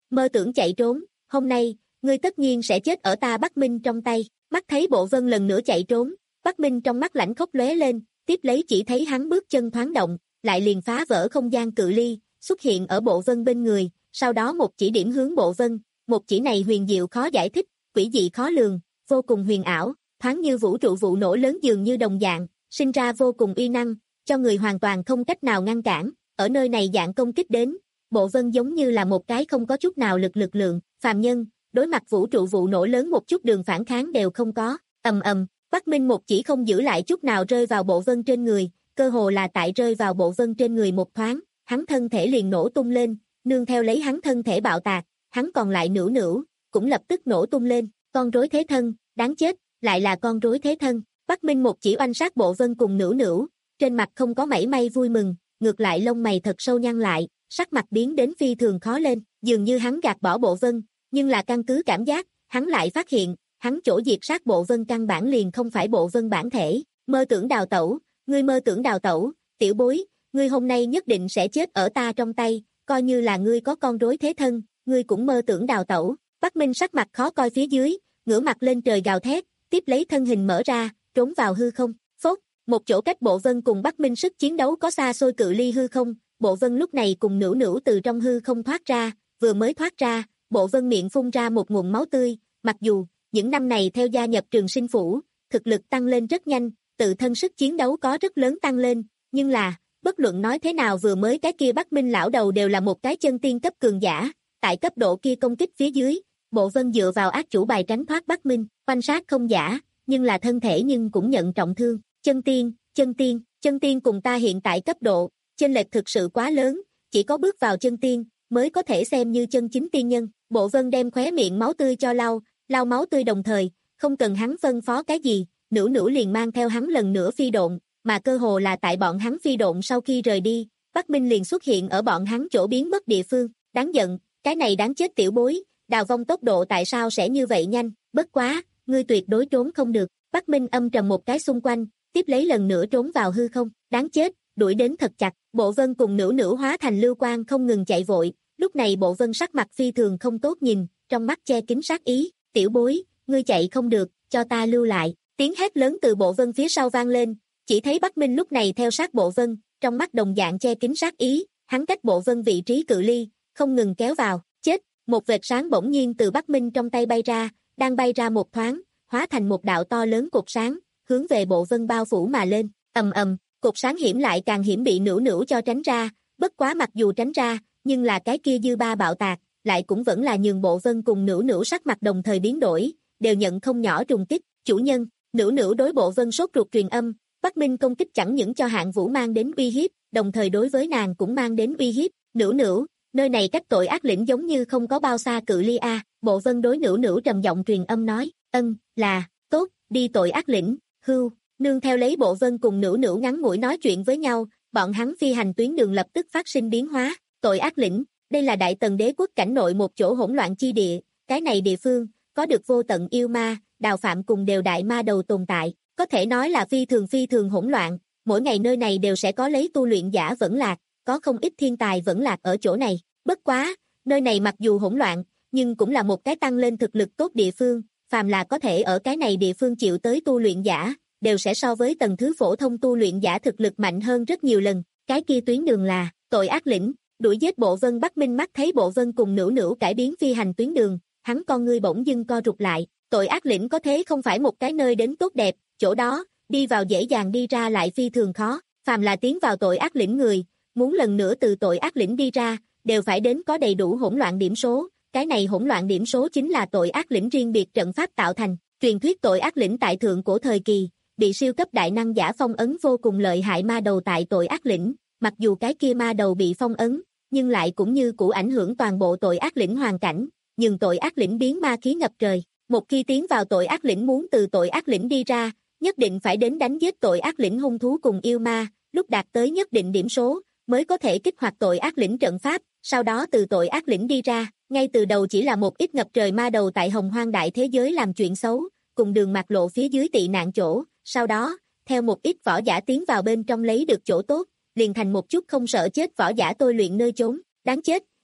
mơ tưởng chạy trốn, hôm nay, ngươi tất nhiên sẽ chết ở ta Bắc Minh trong tay. Mắt thấy Bộ Vân lần nữa chạy trốn, Bắc Minh trong mắt lãnh khốc lóe lên, tiếp lấy chỉ thấy hắn bước chân thoáng động, lại liền phá vỡ không gian cự ly, xuất hiện ở Bộ Vân bên người, sau đó một chỉ điểm hướng Bộ Vân, một chỉ này huyền diệu khó giải thích, quỷ dị khó lường, vô cùng huyền ảo, thoáng như vũ trụ vụ nổ lớn dường như đồng dạng, sinh ra vô cùng uy năng, cho người hoàn toàn không cách nào ngăn cản, ở nơi này dạng công kích đến, Bộ Vân giống như là một cái không có chút nào lực lực lượng, phàm nhân, đối mặt vũ trụ vụ nổ lớn một chút đường phản kháng đều không có, ầm ầm, Bắc Minh một chỉ không giữ lại chút nào rơi vào Bộ Vân trên người, cơ hồ là tại rơi vào Bộ Vân trên người một thoáng, hắn thân thể liền nổ tung lên, nương theo lấy hắn thân thể bạo tạc, hắn còn lại nửu nửu, cũng lập tức nổ tung lên, con rối thế thân, đáng chết, lại là con rối thế thân, Bắc Minh một chỉ oanh sát Bộ Vân cùng nửu nửu, trên mặt không có mảy may vui mừng, ngược lại lông mày thật sâu nhăn lại, sắc mặt biến đến phi thường khó lên, dường như hắn gạt bỏ Bộ Vân, nhưng là căn cứ cảm giác, hắn lại phát hiện, hắn chỗ diệt sát Bộ Vân căn bản liền không phải Bộ Vân bản thể, mơ tưởng đào tẩu, ngươi mơ tưởng đào tẩu, tiểu bối, ngươi hôm nay nhất định sẽ chết ở ta trong tay, coi như là ngươi có con rối thế thân, ngươi cũng mơ tưởng đào tẩu. Bắc Minh sắc mặt khó coi phía dưới, ngửa mặt lên trời gào thét, tiếp lấy thân hình mở ra, trốn vào hư không. Phốt, một chỗ cách Bộ Vân cùng Bắc Minh sức chiến đấu có xa xôi cự ly hư không, Bộ Vân lúc này cùng nửu nửu từ trong hư không thoát ra, vừa mới thoát ra, Bộ Vân miệng phun ra một nguồn máu tươi, mặc dù những năm này theo gia nhập Trường Sinh Phủ, thực lực tăng lên rất nhanh, tự thân sức chiến đấu có rất lớn tăng lên, nhưng là, bất luận nói thế nào vừa mới cái kia Bắc Minh lão đầu đều là một cái chân tiên cấp cường giả, tại cấp độ kia công kích phía dưới, Bộ Vân dựa vào ác chủ bài tránh thoát Bắc Minh, quan sát không giả, nhưng là thân thể nhưng cũng nhận trọng thương, chân tiên, chân tiên, chân tiên cùng ta hiện tại cấp độ, chênh lệch thực sự quá lớn, chỉ có bước vào chân tiên, mới có thể xem như chân chính tiên nhân, Bộ Vân đem khóe miệng máu tươi cho lau, lau máu tươi đồng thời, không cần hắn phân phó cái gì, nửu nửu liền mang theo hắn lần nữa phi độn, mà cơ hồ là tại bọn hắn phi độn sau khi rời đi, Bắc Minh liền xuất hiện ở bọn hắn chỗ biến mất địa phương, đáng giận, cái này đáng chết tiểu bối, đào vong tốc độ tại sao sẽ như vậy nhanh, bất quá, ngươi tuyệt đối trốn không được, Bắc Minh âm trầm một cái xung quanh, tiếp lấy lần nữa trốn vào hư không, đáng chết, đuổi đến thật chặt, Bộ Vân cùng nửu nửu hóa thành lưu quang không ngừng chạy vội, lúc này Bộ Vân sắc mặt phi thường không tốt nhìn, trong mắt che kín sát ý, tiểu bối, ngươi chạy không được, cho ta lưu lại, tiếng hét lớn từ Bộ Vân phía sau vang lên, chỉ thấy Bắc Minh lúc này theo sát Bộ Vân, trong mắt đồng dạng che kín sát ý, hắn cách Bộ Vân vị trí cự ly, không ngừng kéo vào, chết, một vệt sáng bỗng nhiên từ Bắc Minh trong tay bay ra, đang bay ra một thoáng, hóa thành một đạo to lớn cột sáng, hướng về Bộ Vân bao phủ mà lên, ầm ầm, cột sáng hiểm lại càng hiểm bị nửu nửu cho tránh ra, bất quá mặc dù tránh ra, nhưng là cái kia dư ba bạo tạc, lại cũng vẫn là nhường Bộ Vân cùng nửu nửu sắc mặt đồng thời biến đổi, đều nhận không nhỏ trùng kích, chủ nhân, nửu nửu đối Bộ Vân sốt ruột truyền âm, Bắc Minh công kích chẳng những cho Hạng Vũ mang đến uy hiếp, đồng thời đối với nàng cũng mang đến uy hiếp, nửu nửu, nơi này cách tội ác lĩnh giống như không có bao xa cự ly a, Bộ Vân đối nửu nửu trầm giọng truyền âm nói, ân, là, tốt, đi tội ác lĩnh, hưu, nương theo lấy Bộ Vân cùng nửu nửu ngắn ngủi nói chuyện với nhau, bọn hắn phi hành tuyến đường lập tức phát sinh biến hóa, tội ác lĩnh, đây là Đại Tần đế quốc cảnh nội một chỗ hỗn loạn chi địa, cái này địa phương, có được vô tận yêu ma, đào phạm cùng đều đại ma đầu tồn tại, có thể nói là phi thường phi thường hỗn loạn, mỗi ngày nơi này đều sẽ có lấy tu luyện giả vẫn lạc, có không ít thiên tài vẫn lạc ở chỗ này, bất quá, nơi này mặc dù hỗn loạn, nhưng cũng là một cái tăng lên thực lực tốt địa phương, phàm là có thể ở cái này địa phương chịu tới tu luyện giả, đều sẽ so với tầng thứ phổ thông tu luyện giả thực lực mạnh hơn rất nhiều lần, cái kia tuyến đường là, tội ác lĩnh, đuổi giết Bộ Vân. Bắc Minh mắt thấy Bộ Vân cùng nửu nửu cải biến phi hành tuyến đường, hắn con ngươi bỗng dưng co rụt lại, tội ác lĩnh có thế không phải một cái nơi đến tốt đẹp, chỗ đó, đi vào dễ dàng đi ra lại phi thường khó, phàm là tiến vào tội ác lĩnh người, muốn lần nữa từ tội ác lĩnh đi ra, đều phải đến có đầy đủ hỗn loạn điểm số, cái này hỗn loạn điểm số chính là tội ác lĩnh riêng biệt trận pháp tạo thành, truyền thuyết tội ác lĩnh tại thượng cổ thời kỳ, bị siêu cấp đại năng giả phong ấn vô cùng lợi hại ma đầu tại tội ác lĩnh, mặc dù cái kia ma đầu bị phong ấn, nhưng lại cũng như cũ ảnh hưởng toàn bộ tội ác lĩnh hoàn cảnh, nhưng tội ác lĩnh biến ma khí ngập trời, một khi tiến vào tội ác lĩnh muốn từ tội ác lĩnh đi ra, nhất định phải đến đánh giết tội ác lĩnh hung thú cùng yêu ma, lúc đạt tới nhất định điểm số, mới có thể kích hoạt tội ác lĩnh trận pháp, sau đó từ tội ác lĩnh đi ra, ngay từ đầu chỉ là một ít ngập trời ma đầu tại hồng hoang đại thế giới làm chuyện xấu, cùng đường mạt lộ phía dưới tị nạn chỗ, sau đó, theo một ít võ giả tiến vào bên trong lấy được chỗ tốt, liền thành một chút không sợ chết võ giả tôi luyện nơi chốn, đáng chết,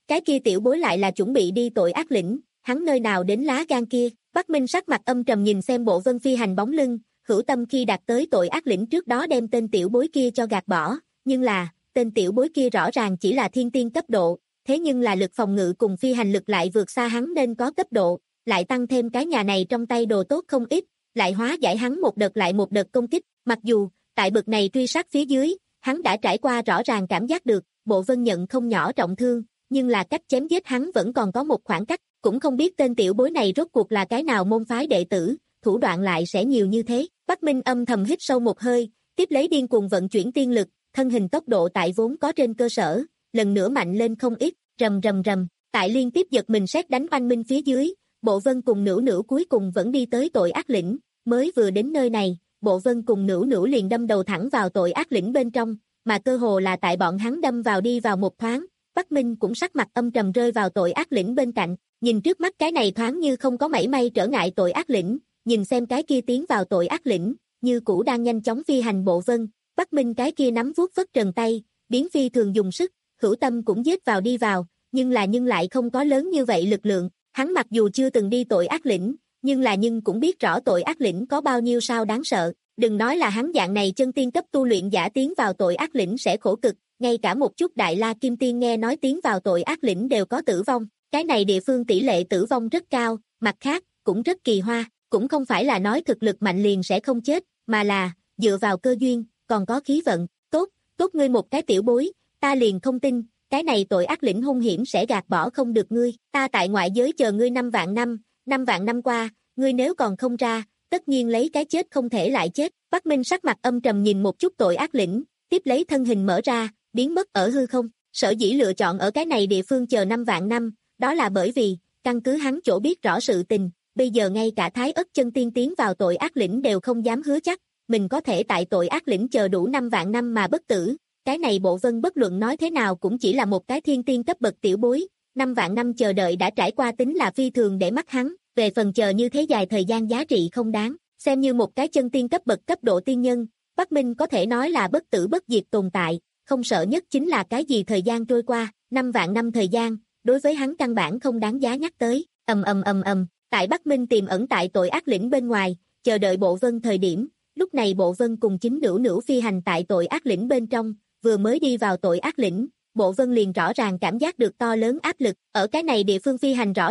cái kia tiểu bối lại là chuẩn bị đi tội ác lĩnh, hắn nơi nào đến lá gan kia. Bắc Minh sắc mặt âm trầm nhìn xem Bộ Vân phi hành bóng lưng, hữu tâm khi đạt tới tội ác lĩnh trước đó đem tên tiểu bối kia cho gạt bỏ, nhưng là, tên tiểu bối kia rõ ràng chỉ là thiên tiên cấp độ, thế nhưng là lực phòng ngự cùng phi hành lực lại vượt xa hắn nên có cấp độ, lại tăng thêm cái nhà này trong tay đồ tốt không ít, lại hóa giải hắn một đợt lại một đợt công kích, mặc dù, tại bực này truy sát phía dưới, hắn đã trải qua rõ ràng cảm giác được, Bộ Vân nhận không nhỏ trọng thương, nhưng là cách chém giết hắn vẫn còn có một khoảng cách, cũng không biết tên tiểu bối này rốt cuộc là cái nào môn phái đệ tử, thủ đoạn lại sẽ nhiều như thế. Bắc Minh âm thầm hít sâu một hơi, tiếp lấy điên cuồng vận chuyển tiên lực, thân hình tốc độ tại vốn có trên cơ sở, lần nữa mạnh lên không ít, rầm rầm rầm, tại liên tiếp giật mình sét đánh oanh minh phía dưới, Bộ Vân cùng Nữu Nữu cuối cùng vẫn đi tới tội ác lĩnh, mới vừa đến nơi này, Bộ Vân cùng Nữu Nữu liền đâm đầu thẳng vào tội ác lĩnh bên trong, mà cơ hồ là tại bọn hắn đâm vào đi vào một thoáng, Bắc Minh cũng sắc mặt âm trầm rơi vào tội ác lĩnh bên cạnh, nhìn trước mắt cái này thoáng như không có mảy may trở ngại tội ác lĩnh, nhìn xem cái kia tiến vào tội ác lĩnh, như cũ đang nhanh chóng phi hành Bộ Vân, Bắc Minh cái kia nắm vuốt vất trần tay, biến phi thường dùng sức, hữu tâm cũng giết vào đi vào, nhưng là nhưng lại không có lớn như vậy lực lượng, hắn mặc dù chưa từng đi tội ác lĩnh, nhưng là nhưng cũng biết rõ tội ác lĩnh có bao nhiêu sao đáng sợ, đừng nói là hắn dạng này chân tiên cấp tu luyện giả tiến vào tội ác lĩnh sẽ khổ cực, ngay cả một chút đại la kim tiên nghe nói tiến vào tội ác lĩnh đều có tử vong, cái này địa phương tỷ lệ tử vong rất cao, mặt khác, cũng rất kỳ hoa, cũng không phải là nói thực lực mạnh liền sẽ không chết, mà là, dựa vào cơ duyên, còn có khí vận, tốt, tốt ngươi một cái tiểu bối, ta liền không tin, cái này tội ác lĩnh hung hiểm sẽ gạt bỏ không được ngươi, ta tại ngoại giới chờ ngươi năm vạn năm, năm vạn năm qua, ngươi nếu còn không ra, tất nhiên lấy cái chết không thể lại chết, Bắc Minh sắc mặt âm trầm nhìn một chút tội ác lĩnh, tiếp lấy thân hình mở ra, biến mất ở hư không, sở dĩ lựa chọn ở cái này địa phương chờ năm vạn năm, đó là bởi vì, căn cứ hắn chỗ biết rõ sự tình, bây giờ ngay cả Thái Ất chân tiên tiến vào tội ác lĩnh đều không dám hứa chắc, mình có thể tại tội ác lĩnh chờ đủ năm vạn năm mà bất tử, cái này Bộ Vân bất luận nói thế nào cũng chỉ là một cái thiên tiên cấp bậc tiểu bối, năm vạn năm chờ đợi đã trải qua tính là phi thường để mắt hắn, về phần chờ như thế dài thời gian giá trị không đáng, xem như một cái chân tiên cấp bậc cấp độ tiên nhân, Bắc Minh có thể nói là bất tử bất diệt tồn tại, không sợ nhất chính là cái gì thời gian trôi qua, năm vạn năm thời gian, đối với hắn căn bản không đáng giá nhắc tới, ầm ầm ầm ầm, tại Bắc Minh tiềm ẩn tại tội ác lĩnh bên ngoài, chờ đợi Bộ Vân thời điểm, lúc này Bộ Vân cùng chính Nữu Nữu phi hành tại tội ác lĩnh bên trong, vừa mới đi vào tội ác lĩnh, Bộ Vân liền rõ ràng cảm giác được to lớn áp lực, ở cái này địa phương phi hành rõ.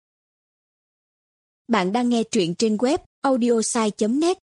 Bạn đang nghe truyện trên web audiosai chấm net.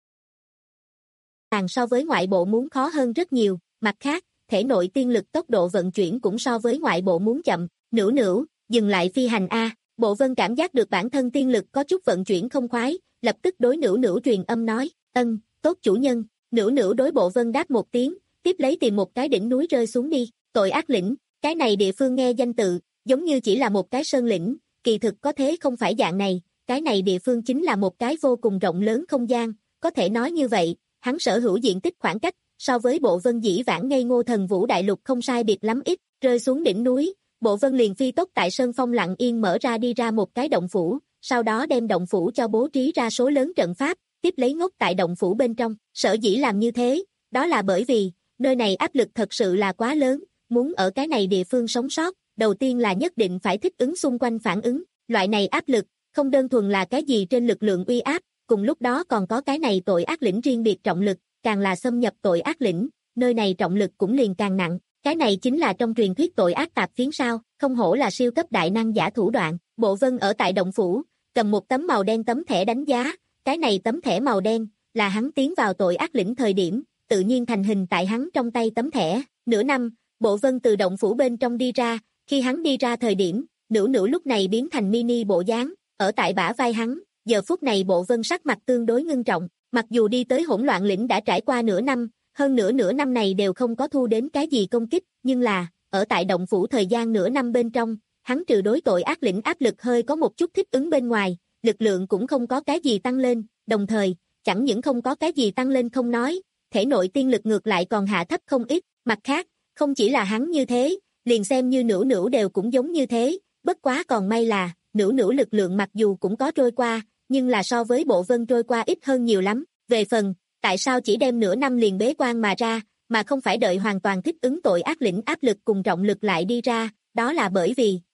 Càng so với ngoại bộ muốn khó hơn rất nhiều, mặt khác, thể nội tiên lực tốc độ vận chuyển cũng so với ngoại bộ muốn chậm, Nữu Nữu, dừng lại phi hành a. Bộ Vân cảm giác được bản thân tiên lực có chút vận chuyển không khoái, lập tức đối Nữu Nữu truyền âm nói, ân, tốt chủ nhân, Nữu Nữu đối Bộ Vân đáp một tiếng, tiếp lấy tìm một cái đỉnh núi rơi xuống đi, tội ác lĩnh, cái này địa phương nghe danh tự, giống như chỉ là một cái sơn lĩnh, kỳ thực có thế không phải dạng này, cái này địa phương chính là một cái vô cùng rộng lớn không gian, có thể nói như vậy, hắn sở hữu diện tích khoảng cách, so với Bộ Vân dĩ vãng ngây ngô thần vũ đại lục không sai biệt lắm ít, rơi xuống đỉnh núi, Bộ Vân liền phi tốc tại sơn phong lặng yên mở ra đi ra một cái động phủ, sau đó đem động phủ cho bố trí ra số lớn trận pháp, tiếp lấy ngốc tại động phủ bên trong, sở dĩ làm như thế, đó là bởi vì, nơi này áp lực thật sự là quá lớn, muốn ở cái này địa phương sống sót, đầu tiên là nhất định phải thích ứng xung quanh phản ứng, loại này áp lực, không đơn thuần là cái gì trên lực lượng uy áp, cùng lúc đó còn có cái này tội ác lĩnh riêng biệt trọng lực, càng là xâm nhập tội ác lĩnh, nơi này trọng lực cũng liền càng nặng, cái này chính là trong truyền thuyết tội ác tạp phiến sao, không hổ là siêu cấp đại năng giả thủ đoạn, Bộ Vân ở tại động phủ, cầm một tấm màu đen tấm thẻ đánh giá, cái này tấm thẻ màu đen, là hắn tiến vào tội ác lĩnh thời điểm, tự nhiên thành hình tại hắn trong tay tấm thẻ, nửa năm, Bộ Vân từ động phủ bên trong đi ra, khi hắn đi ra thời điểm, Nữu Nữu lúc này biến thành mini bộ dáng, ở tại bả vai hắn, giờ phút này Bộ Vân sắc mặt tương đối ngưng trọng, mặc dù đi tới hỗn loạn lĩnh đã trải qua nửa năm, hơn nửa nửa năm này đều không có thu đến cái gì công kích, nhưng là, ở tại động phủ thời gian nửa năm bên trong, hắn trừ đối tội ác lĩnh áp lực hơi có một chút thích ứng bên ngoài, lực lượng cũng không có cái gì tăng lên, đồng thời, chẳng những không có cái gì tăng lên không nói, thể nội tiên lực ngược lại còn hạ thấp không ít, mặt khác, không chỉ là hắn như thế, liền xem như Nữu Nữu đều cũng giống như thế, bất quá còn may là, Nữu Nữu lực lượng mặc dù cũng có trôi qua, nhưng là so với Bộ Vân trôi qua ít hơn nhiều lắm, về phần, tại sao chỉ đem nửa năm liền bế quan mà ra, mà không phải đợi hoàn toàn thích ứng tội ác lĩnh áp lực cùng trọng lực lại đi ra, đó là bởi vì,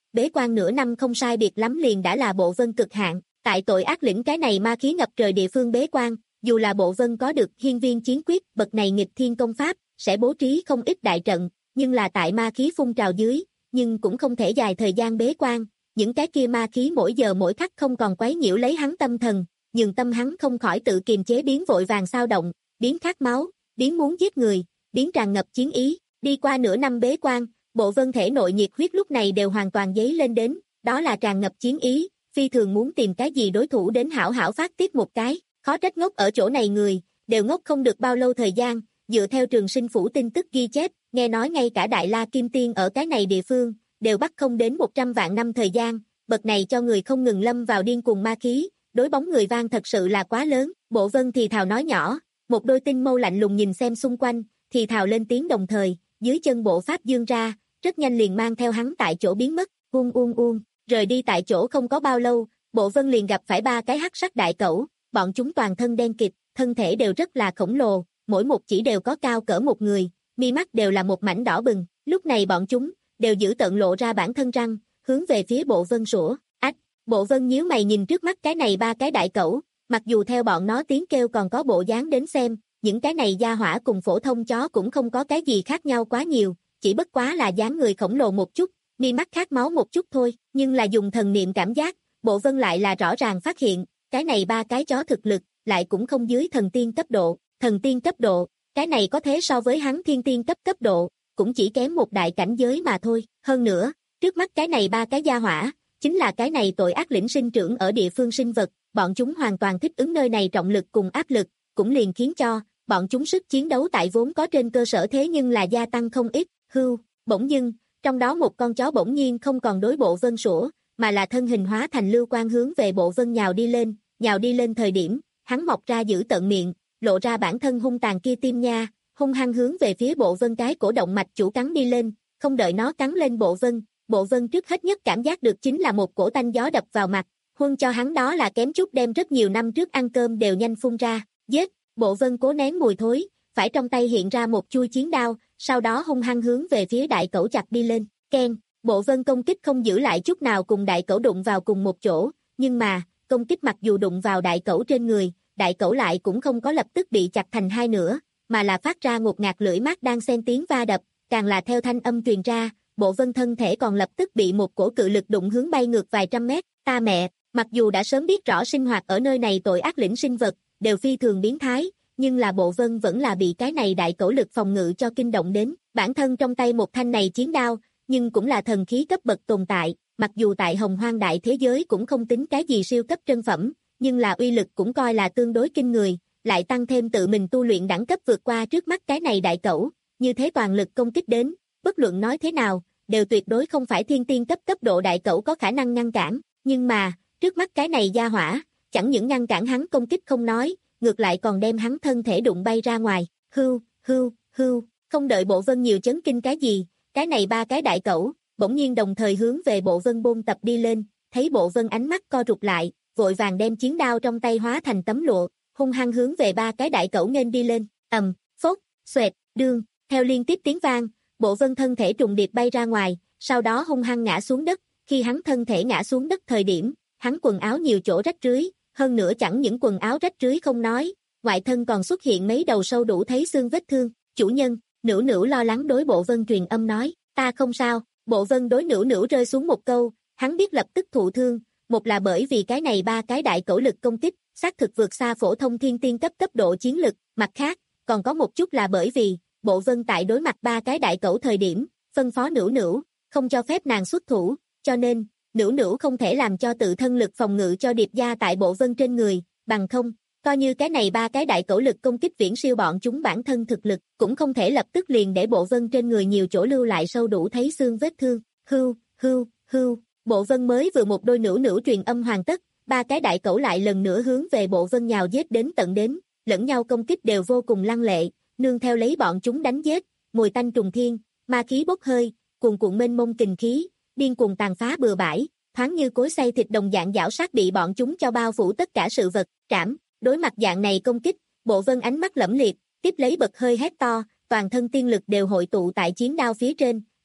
bế quan nửa năm không sai biệt lắm liền đã là Bộ Vân cực hạn, tại tội ác lĩnh cái này ma khí ngập trời địa phương bế quan, dù là Bộ Vân có được hiên viên chiến quyết bậc này nghịch thiên công pháp, sẽ bố trí không ít đại trận, nhưng là tại ma khí phun trào dưới, nhưng cũng không thể dài thời gian bế quan, những cái kia ma khí mỗi giờ mỗi khắc không còn quấy nhiễu lấy hắn tâm thần, nhường tâm hắn không khỏi tự kiềm chế biến vội vàng xao động, biến khát máu, biến muốn giết người, biến tràn ngập chiến ý, đi qua nửa năm bế quan, Bộ Vân thể nội nhiệt huyết lúc này đều hoàn toàn dấy lên đến, đó là tràn ngập chiến ý, phi thường muốn tìm cái gì đối thủ đến hảo hảo phát tiết một cái, khó trách ngốc ở chỗ này người, đều ngốc không được bao lâu thời gian, dựa theo Trường Sinh Phủ tin tức ghi chép, nghe nói ngay cả Đại La Kim Tiên ở cái này địa phương, đều bắt không đến một trăm vạn năm thời gian, bậc này cho người không ngừng lâm vào điên cuồng ma khí, đối bóng người vang thật sự là quá lớn, Bộ Vân thì thào nói nhỏ, một đôi tinh mâu lạnh lùng nhìn xem xung quanh, thì thào lên tiếng đồng thời, dưới chân bộ pháp dương ra, rất nhanh liền mang theo hắn tại chỗ biến mất, uông uông uông, rời đi tại chỗ không có bao lâu, Bộ Vân liền gặp phải ba cái hắc sắc đại cẩu, bọn chúng toàn thân đen kịt, thân thể đều rất là khổng lồ, mỗi một chỉ đều có cao cỡ một người, mi mắt đều là một mảnh đỏ bừng, lúc này bọn chúng đều giữ tận lộ ra bản thân răng, hướng về phía Bộ Vân sủa, ách, Bộ Vân nhíu mày nhìn trước mắt cái này ba cái đại cẩu, mặc dù theo bọn nó tiếng kêu còn có bộ dáng đến xem, những cái này gia hỏa cùng phổ thông chó cũng không có cái gì khác nhau quá nhiều, chỉ bất quá là dáng người khổng lồ một chút, mi mắt khát máu một chút thôi, nhưng là dùng thần niệm cảm giác, Bộ Vân lại là rõ ràng phát hiện, cái này ba cái chó thực lực, lại cũng không dưới thần tiên cấp độ, thần tiên cấp độ, cái này có thế so với hắn thiên tiên cấp cấp độ, cũng chỉ kém một đại cảnh giới mà thôi, hơn nữa, trước mắt cái này ba cái gia hỏa, chính là cái này tội ác lĩnh sinh trưởng ở địa phương sinh vật, bọn chúng hoàn toàn thích ứng nơi này trọng lực cùng áp lực, cũng liền khiến cho, bọn chúng sức chiến đấu tại vốn có trên cơ sở thế nhưng là gia tăng không ít, hưu, bỗng dưng, trong đó một con chó bỗng nhiên không còn đối Bộ Vân sủa, mà là thân hình hóa thành lưu quang hướng về Bộ Vân nhào đi lên, nhào đi lên thời điểm, hắn mọc ra giữ tận miệng, lộ ra bản thân hung tàn kia tim nha, hung hăng hướng về phía Bộ Vân cái cổ động mạch chủ cắn đi lên, không đợi nó cắn lên Bộ Vân, Bộ Vân trước hết nhất cảm giác được chính là một cổ tanh gió đập vào mặt, huân cho hắn đó là kém chút đem rất nhiều năm trước ăn cơm đều nhanh phun ra, giết, Bộ Vân cố nén mùi thối, phải trong tay hiện ra một chui chiến đao, sau đó hung hăng hướng về phía đại cẩu chặt đi lên, keng, Bộ Vân công kích không giữ lại chút nào cùng đại cẩu đụng vào cùng một chỗ, nhưng mà, công kích mặc dù đụng vào đại cẩu trên người, đại cẩu lại cũng không có lập tức bị chặt thành hai nửa, mà là phát ra ngột ngạt lưỡi mát đang xen tiếng va đập, càng là theo thanh âm truyền ra, Bộ Vân thân thể còn lập tức bị một cổ cự lực đụng hướng bay ngược vài trăm mét, ta mẹ, mặc dù đã sớm biết rõ sinh hoạt ở nơi này tội ác lĩnh sinh vật, đều phi thường biến thái, nhưng là Bộ Vân vẫn là bị cái này đại cẩu lực phòng ngự cho kinh động đến, bản thân trong tay một thanh này chiến đao, nhưng cũng là thần khí cấp bậc tồn tại, mặc dù tại Hồng Hoang đại thế giới cũng không tính cái gì siêu cấp trân phẩm, nhưng là uy lực cũng coi là tương đối kinh người, lại tăng thêm tự mình tu luyện đẳng cấp vượt qua trước mắt cái này đại cẩu, như thế toàn lực công kích đến, bất luận nói thế nào, đều tuyệt đối không phải thiên tiên cấp cấp độ đại cẩu có khả năng ngăn cản, nhưng mà, trước mắt cái này gia hỏa, chẳng những ngăn cản hắn công kích không nói, ngược lại còn đem hắn thân thể đụng bay ra ngoài, hưu, hưu, hưu, không đợi Bộ Vân nhiều chấn kinh cái gì, cái này ba cái đại cẩu, bỗng nhiên đồng thời hướng về Bộ Vân bôn tập đi lên, thấy Bộ Vân ánh mắt co rụt lại, vội vàng đem chiến đao trong tay hóa thành tấm lụa, hung hăng hướng về ba cái đại cẩu nghênh đi lên, ầm, phốt, xoẹt, đương, theo liên tiếp tiếng vang, Bộ Vân thân thể trùng điệp bay ra ngoài, sau đó hung hăng ngã xuống đất, khi hắn thân thể ngã xuống đất thời điểm, hắn quần áo nhiều chỗ rách rưới, hơn nữa chẳng những quần áo rách rưới không nói, ngoại thân còn xuất hiện mấy đầu sâu đủ thấy xương vết thương, chủ nhân, Nữu Nữu lo lắng đối Bộ Vân truyền âm nói, ta không sao, Bộ Vân đối Nữu Nữu rơi xuống một câu, hắn biết lập tức thụ thương, một là bởi vì cái này ba cái đại cẩu lực công kích, xác thực vượt xa phổ thông thiên tiên cấp cấp độ chiến lực, mặt khác, còn có một chút là bởi vì, Bộ Vân tại đối mặt ba cái đại cẩu thời điểm, phân phó Nữu Nữu, không cho phép nàng xuất thủ, cho nên, Nữu Nữu không thể làm cho tự thân lực phòng ngự cho điệp gia tại Bộ Vân trên người, bằng không, coi như cái này ba cái đại cẩu lực công kích viễn siêu bọn chúng bản thân thực lực, cũng không thể lập tức liền để Bộ Vân trên người nhiều chỗ lưu lại sâu đủ thấy xương vết thương, hưu, hưu, hưu, Bộ Vân mới vừa một đôi Nữu Nữu truyền âm hoàn tất, ba cái đại cẩu lại lần nữa hướng về Bộ Vân nhào giết đến tận đến, lẫn nhau công kích đều vô cùng lăng lệ, nương theo lấy bọn chúng đánh giết, mùi tanh trùng thiên, ma khí bốc hơi, cuồn cuộn mênh mông kình khí, điên cuồng tàn phá bừa bãi, thoáng như cối xay thịt đồng dạng giảo sát bị bọn chúng cho bao phủ tất cả sự vật, trảm, đối mặt dạng này công kích, Bộ Vân ánh mắt lẫm liệt, tiếp lấy bật hơi hét to, toàn thân tiên lực đều hội tụ tại chiến đao phía trên,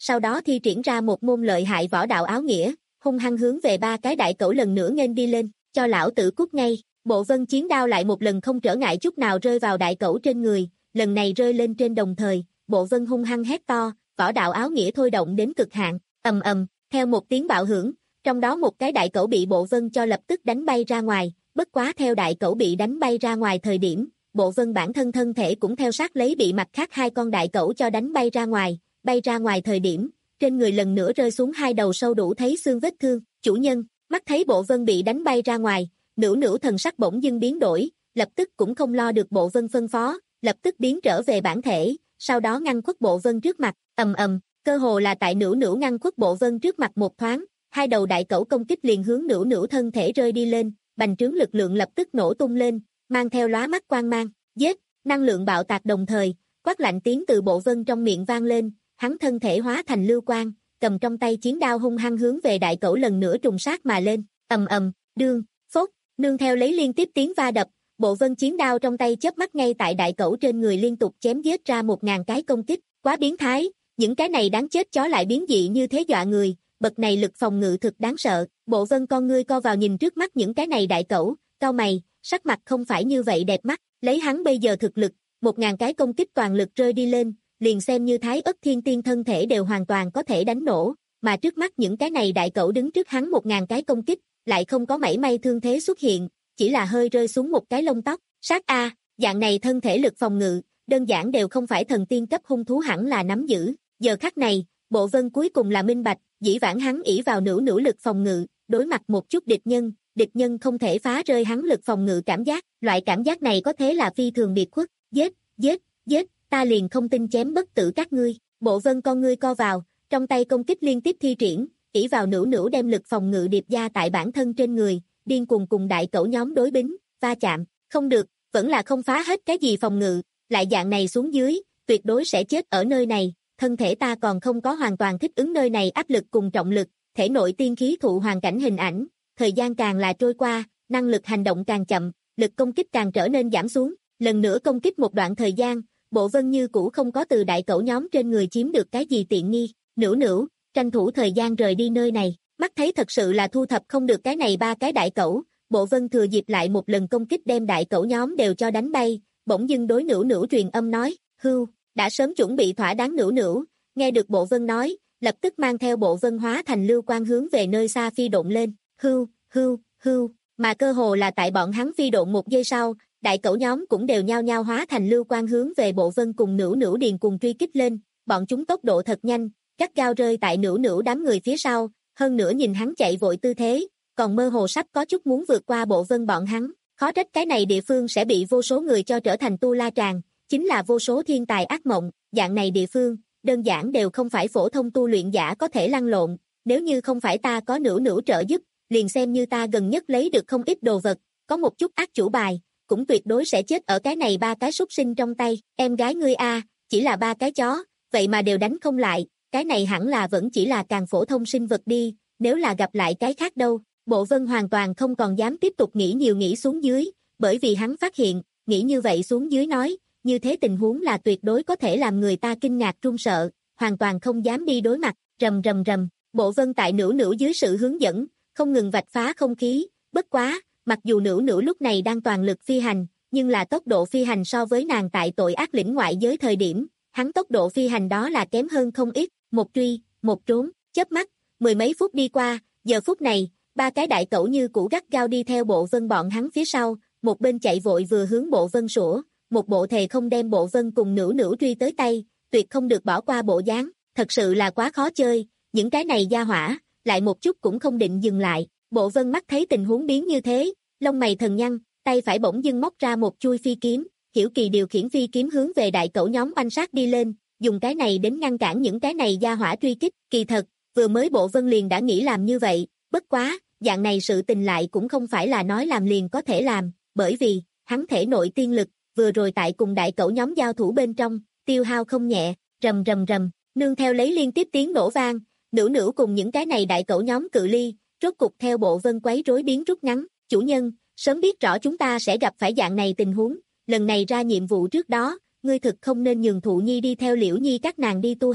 sau đó thi triển ra một môn lợi hại võ đạo áo nghĩa, hung hăng hướng về ba cái đại cẩu lần nữa nghênh đi lên, cho lão tử cút ngay. Bộ vân chiến đao lại một lần không trở ngại chút nào rơi vào đại cẩu trên người, lần này rơi lên trên đồng thời, bộ vân hung hăng hét to, võ đạo áo nghĩa thôi động đến cực hạn, ầm ầm, theo một tiếng bạo hưởng, trong đó một cái đại cẩu bị bộ vân cho lập tức đánh bay ra ngoài, bất quá theo đại cẩu bị đánh bay ra ngoài thời điểm, bộ vân bản thân thân thể cũng theo sát lấy bị mặt khác hai con đại cẩu cho đánh bay ra ngoài, bay ra ngoài thời điểm, trên người lần nữa rơi xuống hai đầu sâu đủ thấy xương vết thương, chủ nhân, mắt thấy bộ vân bị đánh bay ra ngoài, nửu nửu thần sắc bỗng dưng biến đổi, lập tức cũng không lo được bộ vân phân phó, lập tức biến trở về bản thể, sau đó ngăn khuất bộ vân trước mặt, ầm ầm, cơ hồ là tại nửu nửu ngăn khuất bộ vân trước mặt một thoáng, hai đầu đại cẩu công kích liền hướng nửu nửu thân thể rơi đi lên, bành trướng lực lượng lập tức nổ tung lên, mang theo lóa mắt quang mang, giết, năng lượng bạo tạc đồng thời, quát lạnh tiếng từ bộ vân trong miệng vang lên, hắn thân thể hóa thành lưu quang, cầm trong tay chiến đao hung hăng hướng về đại cẩu lần nữa trùng sát mà lên, ầm ầm, đương, phốt, nương theo lấy liên tiếp tiếng va đập, bộ vân chiến đao trong tay chớp mắt ngay tại đại cẩu trên người liên tục chém giết ra một ngàn cái công kích, quá biến thái, những cái này đáng chết chó lại biến dị như thế dọa người, bậc này lực phòng ngự thực đáng sợ, bộ vân con ngươi co vào nhìn trước mắt những cái này đại cẩu, cau mày, sắc mặt không phải như vậy đẹp mắt, lấy hắn bây giờ thực lực, một ngàn cái công kích toàn lực rơi đi lên, liền xem như thái ất thiên tiên thân thể đều hoàn toàn có thể đánh nổ, mà trước mắt những cái này đại cẩu đứng trước hắn một ngàn cái công kích, lại không có mảy may thương thế xuất hiện, chỉ là hơi rơi xuống một cái lông tóc, sát a, dạng này thân thể lực phòng ngự, đơn giản đều không phải thần tiên cấp hung thú hẳn là nắm giữ, giờ khắc này, bộ vân cuối cùng là minh bạch, dĩ vãng hắn ỷ vào nửa nửa lực phòng ngự, đối mặt một chút địch nhân, địch nhân không thể phá rơi hắn lực phòng ngự cảm giác, loại cảm giác này có thế là phi thường biệt khuất, giết, giết, giết, ta liền không tin chém bất tử các ngươi, bộ vân con ngươi co vào, trong tay công kích liên tiếp thi triển, ỷ vào nửa nửa đem lực phòng ngự điệp gia tại bản thân trên người, điên cuồng cùng đại cẩu nhóm đối bính, va chạm, không được, vẫn là không phá hết cái gì phòng ngự, lại dạng này xuống dưới, tuyệt đối sẽ chết ở nơi này, thân thể ta còn không có hoàn toàn thích ứng nơi này áp lực cùng trọng lực, thể nội tiên khí thụ hoàn cảnh hình ảnh, thời gian càng là trôi qua, năng lực hành động càng chậm, lực công kích càng trở nên giảm xuống, lần nữa công kích một đoạn thời gian, bộ vân như cũ không có từ đại cẩu nhóm trên người chiếm được cái gì tiện nghi, nửu nửu, tranh thủ thời gian rời đi nơi này, mắt thấy thật sự là thu thập không được cái này ba cái đại cẩu, bộ vân thừa dịp lại một lần công kích đem đại cẩu nhóm đều cho đánh bay, bỗng dưng đối nửu nửu truyền âm nói, hưu, đã sớm chuẩn bị thỏa đáng nửu nửu, nghe được bộ vân nói, lập tức mang theo bộ vân hóa thành lưu quang hướng về nơi xa phi độn lên, hưu, hưu, hưu, mà cơ hồ là tại bọn hắn phi độn một giây sau, đại cẩu nhóm cũng đều nhao nhao hóa thành lưu quang hướng về bộ vân cùng nửu nửu điền cùng truy kích lên, bọn chúng tốc độ thật nhanh, gắt gao rơi tại nửu nửu đám người phía sau, hơn nữa nhìn hắn chạy vội tư thế, còn mơ hồ sắp có chút muốn vượt qua bộ vân bọn hắn, khó trách cái này địa phương sẽ bị vô số người cho trở thành tu la tràng, chính là vô số thiên tài ác mộng, dạng này địa phương, đơn giản đều không phải phổ thông tu luyện giả có thể lăn lộn, nếu như không phải ta có nửu nửu trợ giúp, liền xem như ta gần nhất lấy được không ít đồ vật, có một chút ác chủ bài, cũng tuyệt đối sẽ chết ở cái này ba cái súc sinh trong tay, em gái ngươi a, chỉ là ba cái chó, vậy mà đều đánh không lại, cái này hẳn là vẫn chỉ là càng phổ thông sinh vật đi, nếu là gặp lại cái khác đâu, bộ vân hoàn toàn không còn dám tiếp tục nghĩ nhiều nghĩ xuống dưới, bởi vì hắn phát hiện, nghĩ như vậy xuống dưới nói, như thế tình huống là tuyệt đối có thể làm người ta kinh ngạc run sợ, hoàn toàn không dám đi đối mặt, rầm rầm rầm, bộ vân tại nửu nửu dưới sự hướng dẫn, không ngừng vạch phá không khí, bất quá, mặc dù nửu nửu lúc này đang toàn lực phi hành, nhưng là tốc độ phi hành so với nàng tại tội ác lĩnh ngoại giới thời điểm, hắn tốc độ phi hành đó là kém hơn không ít, một truy, một trốn, chớp mắt, mười mấy phút đi qua, giờ phút này, ba cái đại cẩu như cũ gắt gao đi theo bộ vân bọn hắn phía sau, một bên chạy vội vừa hướng bộ vân sủa, một bộ thề không đem bộ vân cùng nửu nửu truy tới tay, tuyệt không được bỏ qua bộ dáng, thật sự là quá khó chơi, những cái này gia hỏa, lại một chút cũng không định dừng lại, bộ vân mắt thấy tình huống biến như thế, lông mày thần nhăn, tay phải bỗng dưng móc ra một chui phi kiếm, hiểu kỳ điều khiển phi kiếm hướng về đại cẩu nhóm oanh sát đi lên, dùng cái này đến ngăn cản những cái này gia hỏa truy kích, kỳ thật, vừa mới bộ vân liền đã nghĩ làm như vậy, bất quá, dạng này sự tình lại cũng không phải là nói làm liền có thể làm, bởi vì, hắn thể nội tiên lực, vừa rồi tại cùng đại cẩu nhóm giao thủ bên trong, tiêu hao không nhẹ, rầm rầm rầm, nương theo lấy liên tiếp tiếng nổ vang, nửu nửu cùng những cái này đại cẩu nhóm cự ly, rốt cục theo bộ vân quấy rối biến rút ngắn, chủ nhân, sớm biết rõ chúng ta sẽ gặp phải dạng này tình huống, lần này ra nhiệm vụ trước đó, ngươi thực không nên nhường Thụ Nhi đi theo Liễu Nhi các nàng đi tu hành,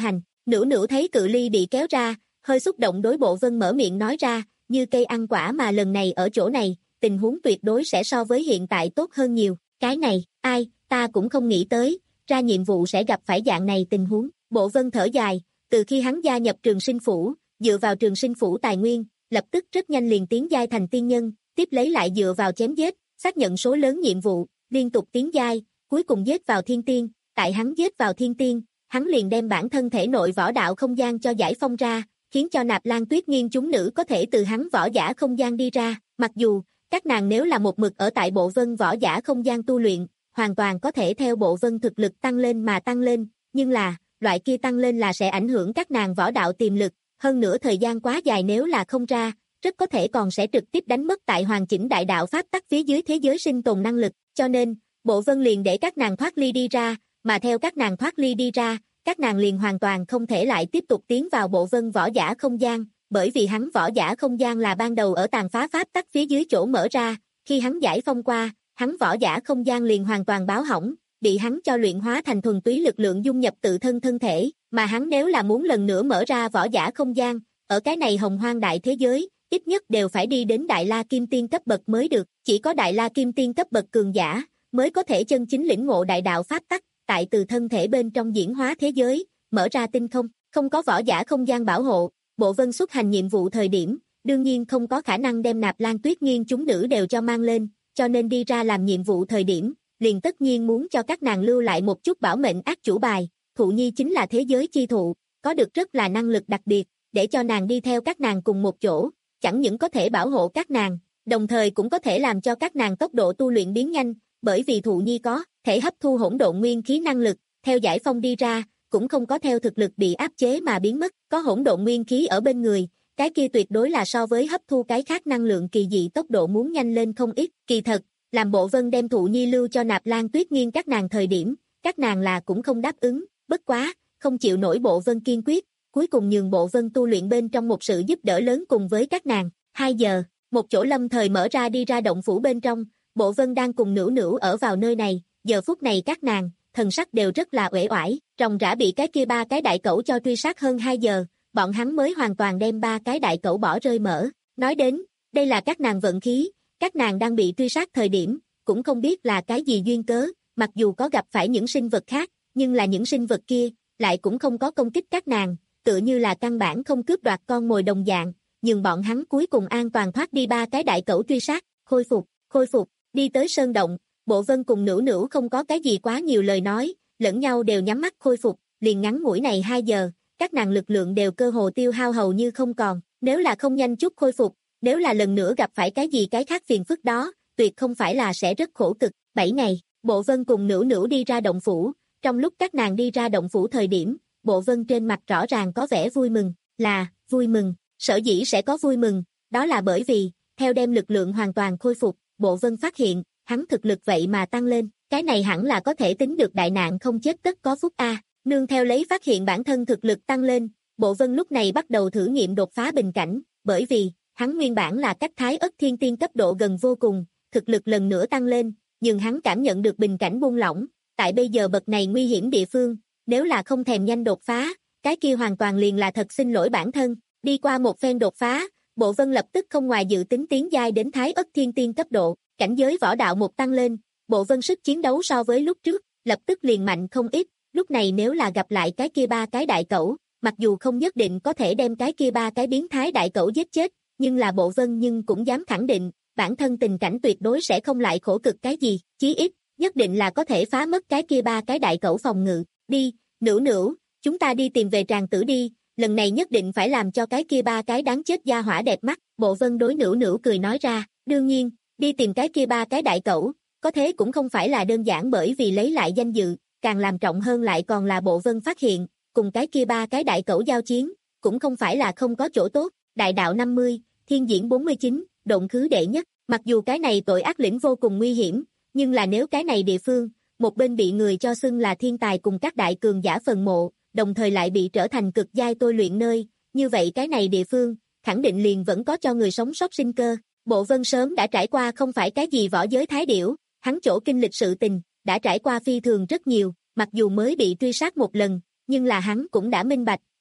Nữu Nữu thấy cự ly bị kéo ra, hơi xúc động đối Bộ Vân mở miệng nói ra, như cây ăn quả mà lần này ở chỗ này, tình huống tuyệt đối sẽ so với hiện tại tốt hơn nhiều. Cái này, ai, ta cũng không nghĩ tới, ra nhiệm vụ sẽ gặp phải dạng này tình huống. Bộ Vân thở dài, từ khi hắn gia nhập Trường Sinh Phủ, dựa vào Trường Sinh Phủ tài nguyên, lập tức rất nhanh liền tiến giai thành tiên nhân, tiếp lấy lại dựa vào chém giết, xác nhận số lớn nhiệm vụ, liên tục tiến giai, cuối cùng giết vào thiên tiên. Tại hắn giết vào thiên tiên, hắn liền đem bản thân thể nội võ đạo không gian cho giải phong ra, khiến cho Nạp Lan Tuyết Nghiên chúng nữ có thể từ hắn võ giả không gian đi ra. Mặc dù các nàng nếu là một mực ở tại Bộ Vân võ giả không gian tu luyện, hoàn toàn có thể theo Bộ Vân thực lực tăng lên mà tăng lên, nhưng là, loại kia tăng lên là sẽ ảnh hưởng các nàng võ đạo tiềm lực, hơn nữa thời gian quá dài nếu là không ra, rất có thể còn sẽ trực tiếp đánh mất tại hoàn chỉnh đại đạo pháp tắc phía dưới thế giới sinh tồn năng lực, cho nên, Bộ Vân liền để các nàng thoát ly đi ra, mà theo các nàng thoát ly đi ra, các nàng liền hoàn toàn không thể lại tiếp tục tiến vào Bộ Vân võ giả không gian, bởi vì hắn võ giả không gian là ban đầu ở tàn phá pháp tắc phía dưới chỗ mở ra, khi hắn giải phong qua, hắn võ giả không gian liền hoàn toàn báo hỏng, bị hắn cho luyện hóa thành thuần túy lực lượng dung nhập tự thân thân thể, mà hắn nếu là muốn lần nữa mở ra võ giả không gian, ở cái này hồng hoang đại thế giới, ít nhất đều phải đi đến Đại La Kim Tiên cấp bậc mới được, chỉ có Đại La Kim Tiên cấp bậc cường giả, mới có thể chân chính lĩnh ngộ đại đạo pháp tắc, tại từ thân thể bên trong diễn hóa thế giới, mở ra tinh không, không có võ giả không gian bảo hộ, Bộ Vân xuất hành nhiệm vụ thời điểm, đương nhiên không có khả năng đem Nạp Lan Tuyết Nghiên chúng nữ đều cho mang lên, cho nên đi ra làm nhiệm vụ thời điểm, liền tất nhiên muốn cho các nàng lưu lại một chút bảo mệnh ác chủ bài, Thụ Nhi chính là thế giới chi thụ, có được rất là năng lực đặc biệt, để cho nàng đi theo các nàng cùng một chỗ, chẳng những có thể bảo hộ các nàng, đồng thời cũng có thể làm cho các nàng tốc độ tu luyện biến nhanh, bởi vì Thụ Nhi có thể hấp thu hỗn độn nguyên khí năng lực, theo giải phong đi ra, cũng không có theo thực lực bị áp chế mà biến mất, có hỗn độn nguyên khí ở bên người, cái kia tuyệt đối là so với hấp thu cái khác năng lượng kỳ dị tốc độ muốn nhanh lên không ít. Kỳ thật, làm Bộ Vân đem Thụ Nhi lưu cho Nạp Lan Tuyết Nghiên các nàng thời điểm, các nàng là cũng không đáp ứng, bất quá, không chịu nổi Bộ Vân kiên quyết, cuối cùng nhường Bộ Vân tu luyện bên trong một sự giúp đỡ lớn cùng với các nàng. Hai giờ, một chỗ lâm thời mở ra đi ra động phủ bên trong, Bộ Vân đang cùng Nữu Nữu ở vào nơi này, giờ phút này các nàng, thần sắc đều rất là uể oải, ròng rã bị cái kia ba cái đại cẩu cho truy sát hơn hai giờ, bọn hắn mới hoàn toàn đem ba cái đại cẩu bỏ rơi mở. Nói đến, đây là các nàng vận khí, các nàng đang bị truy sát thời điểm, cũng không biết là cái gì duyên cớ, mặc dù có gặp phải những sinh vật khác, nhưng là những sinh vật kia, lại cũng không có công kích các nàng, tựa như là căn bản không cướp đoạt con mồi đồng dạng, nhưng bọn hắn cuối cùng an toàn thoát đi ba cái đại cẩu truy sát, khôi phục, khôi phục, đi tới sơn động, Bộ Vân cùng Nữu Nữu không có cái gì quá nhiều lời nói, lẫn nhau đều nhắm mắt khôi phục, liền ngắn ngủi này hai giờ, các nàng lực lượng đều cơ hồ tiêu hao hầu như không còn, nếu là không nhanh chút khôi phục, nếu là lần nữa gặp phải cái gì cái khác phiền phức đó, tuyệt không phải là sẽ rất khổ cực. Bảy ngày, Bộ Vân cùng Nữu Nữu đi ra động phủ, trong lúc các nàng đi ra động phủ thời điểm, Bộ Vân trên mặt rõ ràng có vẻ vui mừng, là, vui mừng, sở dĩ sẽ có vui mừng, đó là bởi vì, theo đem lực lượng hoàn toàn khôi phục, Bộ Vân phát hiện, hắn thực lực vậy mà tăng lên, cái này hẳn là có thể tính được đại nạn không chết tất có phúc a. Nương theo lấy phát hiện bản thân thực lực tăng lên, Bộ Vân lúc này bắt đầu thử nghiệm đột phá bình cảnh, bởi vì, hắn nguyên bản là cách Thái Ất Thiên Tiên cấp độ gần vô cùng, thực lực lần nữa tăng lên, nhưng hắn cảm nhận được bình cảnh buông lỏng, tại bây giờ bậc này nguy hiểm địa phương, nếu là không thèm nhanh đột phá, cái kia hoàn toàn liền là thật xin lỗi bản thân. Đi qua một phen đột phá, Bộ Vân lập tức không ngoài dự tính tiến giai đến Thái Ất Thiên Tiên cấp độ, cảnh giới võ đạo một tăng lên, Bộ Vân sức chiến đấu so với lúc trước, lập tức liền mạnh không ít, lúc này nếu là gặp lại cái kia ba cái đại cẩu, mặc dù không nhất định có thể đem cái kia ba cái biến thái đại cẩu giết chết, nhưng là Bộ Vân nhưng cũng dám khẳng định, bản thân tình cảnh tuyệt đối sẽ không lại khổ cực cái gì, chí ít, nhất định là có thể phá mất cái kia ba cái đại cẩu phòng ngự. Đi, Nữu Nữu, chúng ta đi tìm về tràng tử đi, lần này nhất định phải làm cho cái kia ba cái đáng chết gia hỏa đẹp mắt. Bộ Vân đối Nữu Nữu cười nói ra, đương nhiên, đi tìm cái kia ba cái đại cẩu, có thế cũng không phải là đơn giản bởi vì lấy lại danh dự, càng làm trọng hơn lại còn là Bộ Vân phát hiện, cùng cái kia ba cái đại cẩu giao chiến, cũng không phải là không có chỗ tốt. Đại đạo năm mươi, thiên diễn bốn mươi chín, động khứ đệ nhất, mặc dù cái này tội ác lĩnh vô cùng nguy hiểm, nhưng là nếu cái này địa phương, một bên bị người cho xưng là thiên tài cùng các đại cường giả phần mộ, đồng thời lại bị trở thành cực giai tôi luyện nơi, như vậy cái này địa phương, khẳng định liền vẫn có cho người sống sót sinh cơ. Bộ Vân sớm đã trải qua không phải cái gì võ giới thái điểu, hắn chỗ kinh lịch sự tình, đã trải qua phi thường rất nhiều, mặc dù mới bị truy sát một lần, nhưng là hắn cũng đã minh bạch,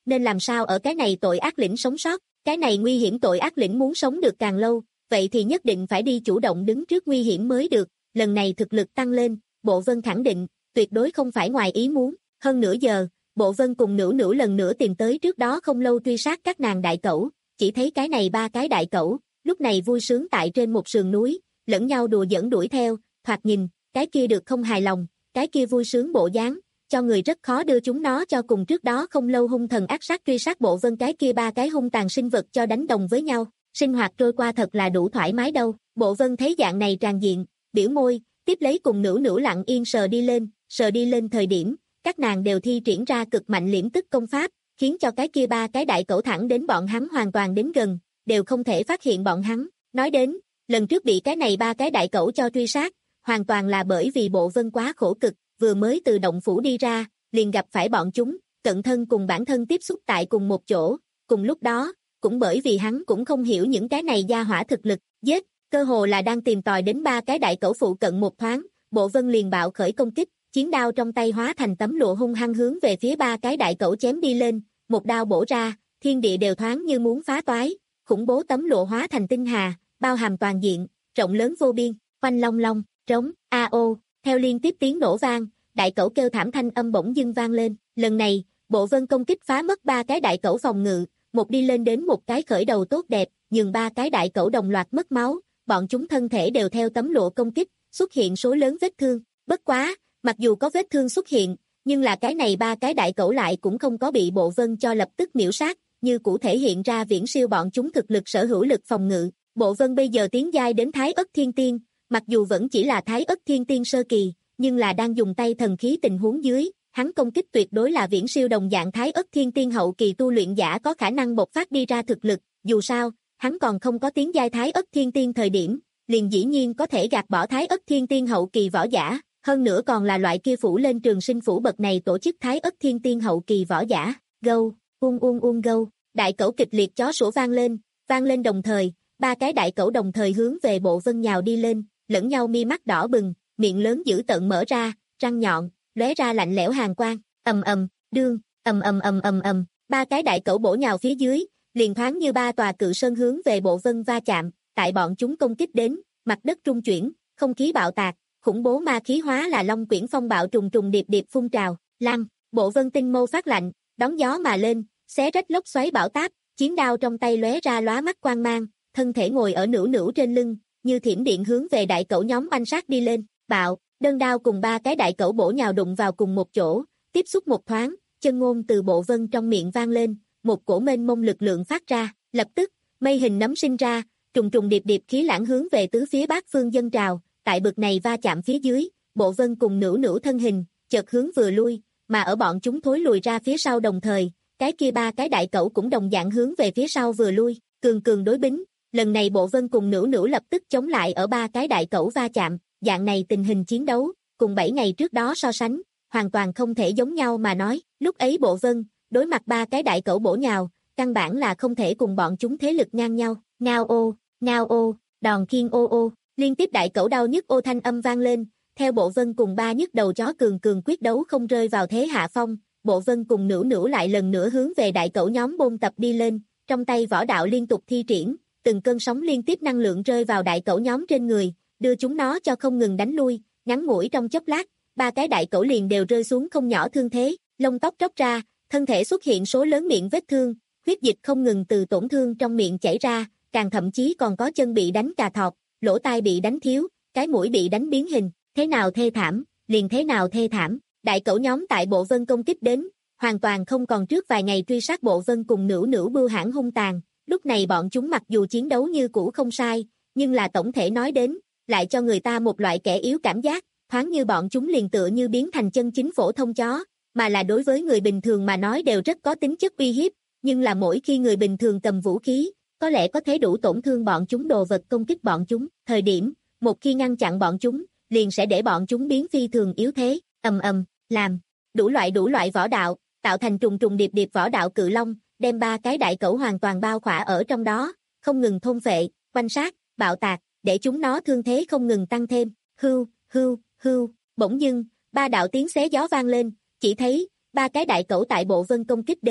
nên làm sao ở cái này tội ác lĩnh sống sót, cái này nguy hiểm tội ác lĩnh muốn sống được càng lâu, vậy thì nhất định phải đi chủ động đứng trước nguy hiểm mới được, lần này thực lực tăng lên, Bộ Vân khẳng định, tuyệt đối không phải ngoài ý muốn, hơn nửa giờ, Bộ Vân cùng Nữu Nữu lần nữa tìm tới trước đó không lâu truy sát các nàng đại cẩu, chỉ thấy cái này ba cái đại cẩu, lúc này vui sướng tại trên một sườn núi, lẫn nhau đùa giỡn đuổi theo, thoạt nhìn, cái kia được không hài lòng, cái kia vui sướng bộ dáng, cho người rất khó đưa chúng nó cho cùng trước đó không lâu hung thần ác sát truy sát Bộ Vân cái kia ba cái hung tàn sinh vật cho đánh đồng với nhau, sinh hoạt trôi qua thật là đủ thoải mái đâu. Bộ Vân thấy dạng này tràn diện, biểu môi, tiếp lấy cùng Nữu Nữu lặng yên sờ đi lên, sờ đi lên thời điểm, các nàng đều thi triển ra cực mạnh liễm tức công pháp, khiến cho cái kia ba cái đại cẩu thẳng đến bọn hắn hoàn toàn đến gần, đều không thể phát hiện bọn hắn. Nói đến, lần trước bị cái này ba cái đại cẩu cho truy sát, hoàn toàn là bởi vì Bộ Vân quá khổ cực, vừa mới từ động phủ đi ra, liền gặp phải bọn chúng, cận thân cùng bản thân tiếp xúc tại cùng một chỗ, cùng lúc đó, cũng bởi vì hắn cũng không hiểu những cái này gia hỏa thực lực, giết, cơ hồ là đang tìm tòi đến ba cái đại cẩu phụ cận một thoáng, Bộ Vân liền bạo khởi công kích, chiến đao trong tay hóa thành tấm lụa hung hăng hướng về phía ba cái đại cẩu chém đi lên, một đao bổ ra, thiên địa đều thoáng như muốn phá toái, khủng bố tấm lụa hóa thành tinh hà, bao hàm toàn diện, rộng lớn vô biên, oanh long long, trống, a ô, theo liên tiếp tiếng nổ vang, đại cẩu kêu thảm thanh âm bỗng dưng vang lên, lần này, Bộ Vân công kích phá mất ba cái đại cẩu phòng ngự, một đi lên đến một cái khởi đầu tốt đẹp, nhường ba cái đại cẩu đồng loạt mất máu, bọn chúng thân thể đều theo tấm lụa công kích, xuất hiện số lớn vết thương, bất quá, mặc dù có vết thương xuất hiện, nhưng là cái này ba cái đại cẩu lại cũng không có bị Bộ Vân cho lập tức miểu sát, như cụ thể hiện ra viễn siêu bọn chúng thực lực sở hữu lực phòng ngự. Bộ Vân bây giờ tiến giai đến Thái Ức Thiên Tiên, mặc dù vẫn chỉ là Thái Ức Thiên Tiên sơ kỳ, nhưng là đang dùng tay thần khí tình huống dưới, hắn công kích tuyệt đối là viễn siêu đồng dạng Thái Ức Thiên Tiên hậu kỳ tu luyện giả có khả năng bộc phát đi ra thực lực, dù sao, hắn còn không có tiến giai Thái Ức Thiên Tiên thời điểm, liền dĩ nhiên có thể gạt bỏ Thái Ức Thiên Tiên hậu kỳ võ giả, hơn nữa còn là loại kia phủ lên trường sinh phủ bậc này tổ chức Thái Ức Thiên Tiên hậu kỳ võ giả. Gâu, uông uông uông gâu, đại cẩu kịch liệt chó sủa vang lên, vang lên đồng thời, ba cái đại cẩu đồng thời hướng về Bộ Vân nhào đi lên, lẫn nhau mi mắt đỏ bừng, miệng lớn dữ tợn mở ra, răng nhọn, lóe ra lạnh lẽo hàn quang, ầm ầm, đương, ầm ầm ầm ầm ầm, ba cái đại cẩu bổ nhào phía dưới, liền thoáng như ba tòa cự sơn hướng về Bộ Vân va chạm, tại bọn chúng công kích đến, mặt đất rung chuyển, không khí bạo tạc, khủng bố ma khí hóa là long quyển phong bạo trùng trùng điệp điệp phun trào, lăng, Bộ Vân tinh mâu phát lạnh, đón gió mà lên, xé rách lốc xoáy bão táp, chiến đao trong tay lóe ra lóa mắt quang mang, thân thể ngồi ở Nữu Nữu trên lưng, như thiểm điện hướng về đại cẩu nhóm oanh sát đi lên, bạo, đơn đao cùng ba cái đại cẩu bổ nhào đụng vào cùng một chỗ, tiếp xúc một thoáng, chân ngôn từ Bộ Vân trong miệng vang lên, một cổ mênh mông lực lượng phát ra, lập tức, mây hình nấm sinh ra, trùng trùng điệp điệp khí lãng hướng về tứ phía bát phương dân trào, tại bực này va chạm phía dưới, Bộ Vân cùng Nữu Nữu thân hình, chợt hướng vừa lui, mà ở bọn chúng thối lùi ra phía sau đồng thời, cái kia ba cái đại cẩu cũng đồng dạng hướng về phía sau vừa lui, cường cường đối bính, lần này Bộ Vân cùng Nữu Nữu lập tức chống lại ở ba cái đại cẩu va chạm, dạng này tình hình chiến đấu, cùng bảy ngày trước đó so sánh, hoàn toàn không thể giống nhau mà nói, lúc ấy Bộ Vân, đối mặt ba cái đại cẩu bổ nhào, căn bản là không thể cùng bọn chúng thế lực ngang nhau, ngao ô, ngao ô, đòn khiên ô ô, liên tiếp đại cẩu đau nhức ô thanh âm vang lên, theo Bộ Vân cùng ba nhức đầu chó cường cường quyết đấu không rơi vào thế hạ phong, Bộ Vân cùng Nữu Nữu lại lần nữa hướng về đại cẩu nhóm bôn tập đi lên, trong tay võ đạo liên tục thi triển, từng cơn sóng liên tiếp năng lượng rơi vào đại cẩu nhóm trên người, đưa chúng nó cho không ngừng đánh lui, ngắn ngủi trong chốc lát, ba cái đại cẩu liền đều rơi xuống không nhỏ thương thế, lông tóc róc ra, thân thể xuất hiện số lớn miệng vết thương, huyết dịch không ngừng từ tổn thương trong miệng chảy ra, càng thậm chí còn có chân bị đánh cà thọt, lỗ tai bị đánh thiếu, cái mũi bị đánh biến hình, thế nào thê thảm, liền thế nào thê thảm, đại cẩu nhóm tại Bộ Vân công kích đến, hoàn toàn không còn trước vài ngày truy sát Bộ Vân cùng Nữu Nữu bưu hãn hung tàn, lúc này bọn chúng mặc dù chiến đấu như cũ không sai, nhưng là tổng thể nói đến, lại cho người ta một loại kẻ yếu cảm giác, thoáng như bọn chúng liền tựa như biến thành chân chính phổ thông chó, mà là đối với người bình thường mà nói đều rất có tính chất uy hiếp, nhưng là mỗi khi người bình thường cầm vũ khí, có lẽ có thể đủ tổn thương bọn chúng đồ vật công kích bọn chúng, thời điểm, một khi ngăn chặn bọn chúng, liền sẽ để bọn chúng biến phi thường yếu thế, ầm ầm, làm, đủ loại đủ loại võ đạo, tạo thành trùng trùng điệp điệp võ đạo cự long, đem ba cái đại cẩu hoàn toàn bao khỏa ở trong đó, không ngừng thôn phệ, quanh sát, bạo tạc, để chúng nó thương thế không ngừng tăng thêm, hưu, hưu, hưu, bỗng dưng, ba đạo tiếng xé gió vang lên, chỉ thấy, ba cái đại cẩu tại Bộ Vân công kích đến,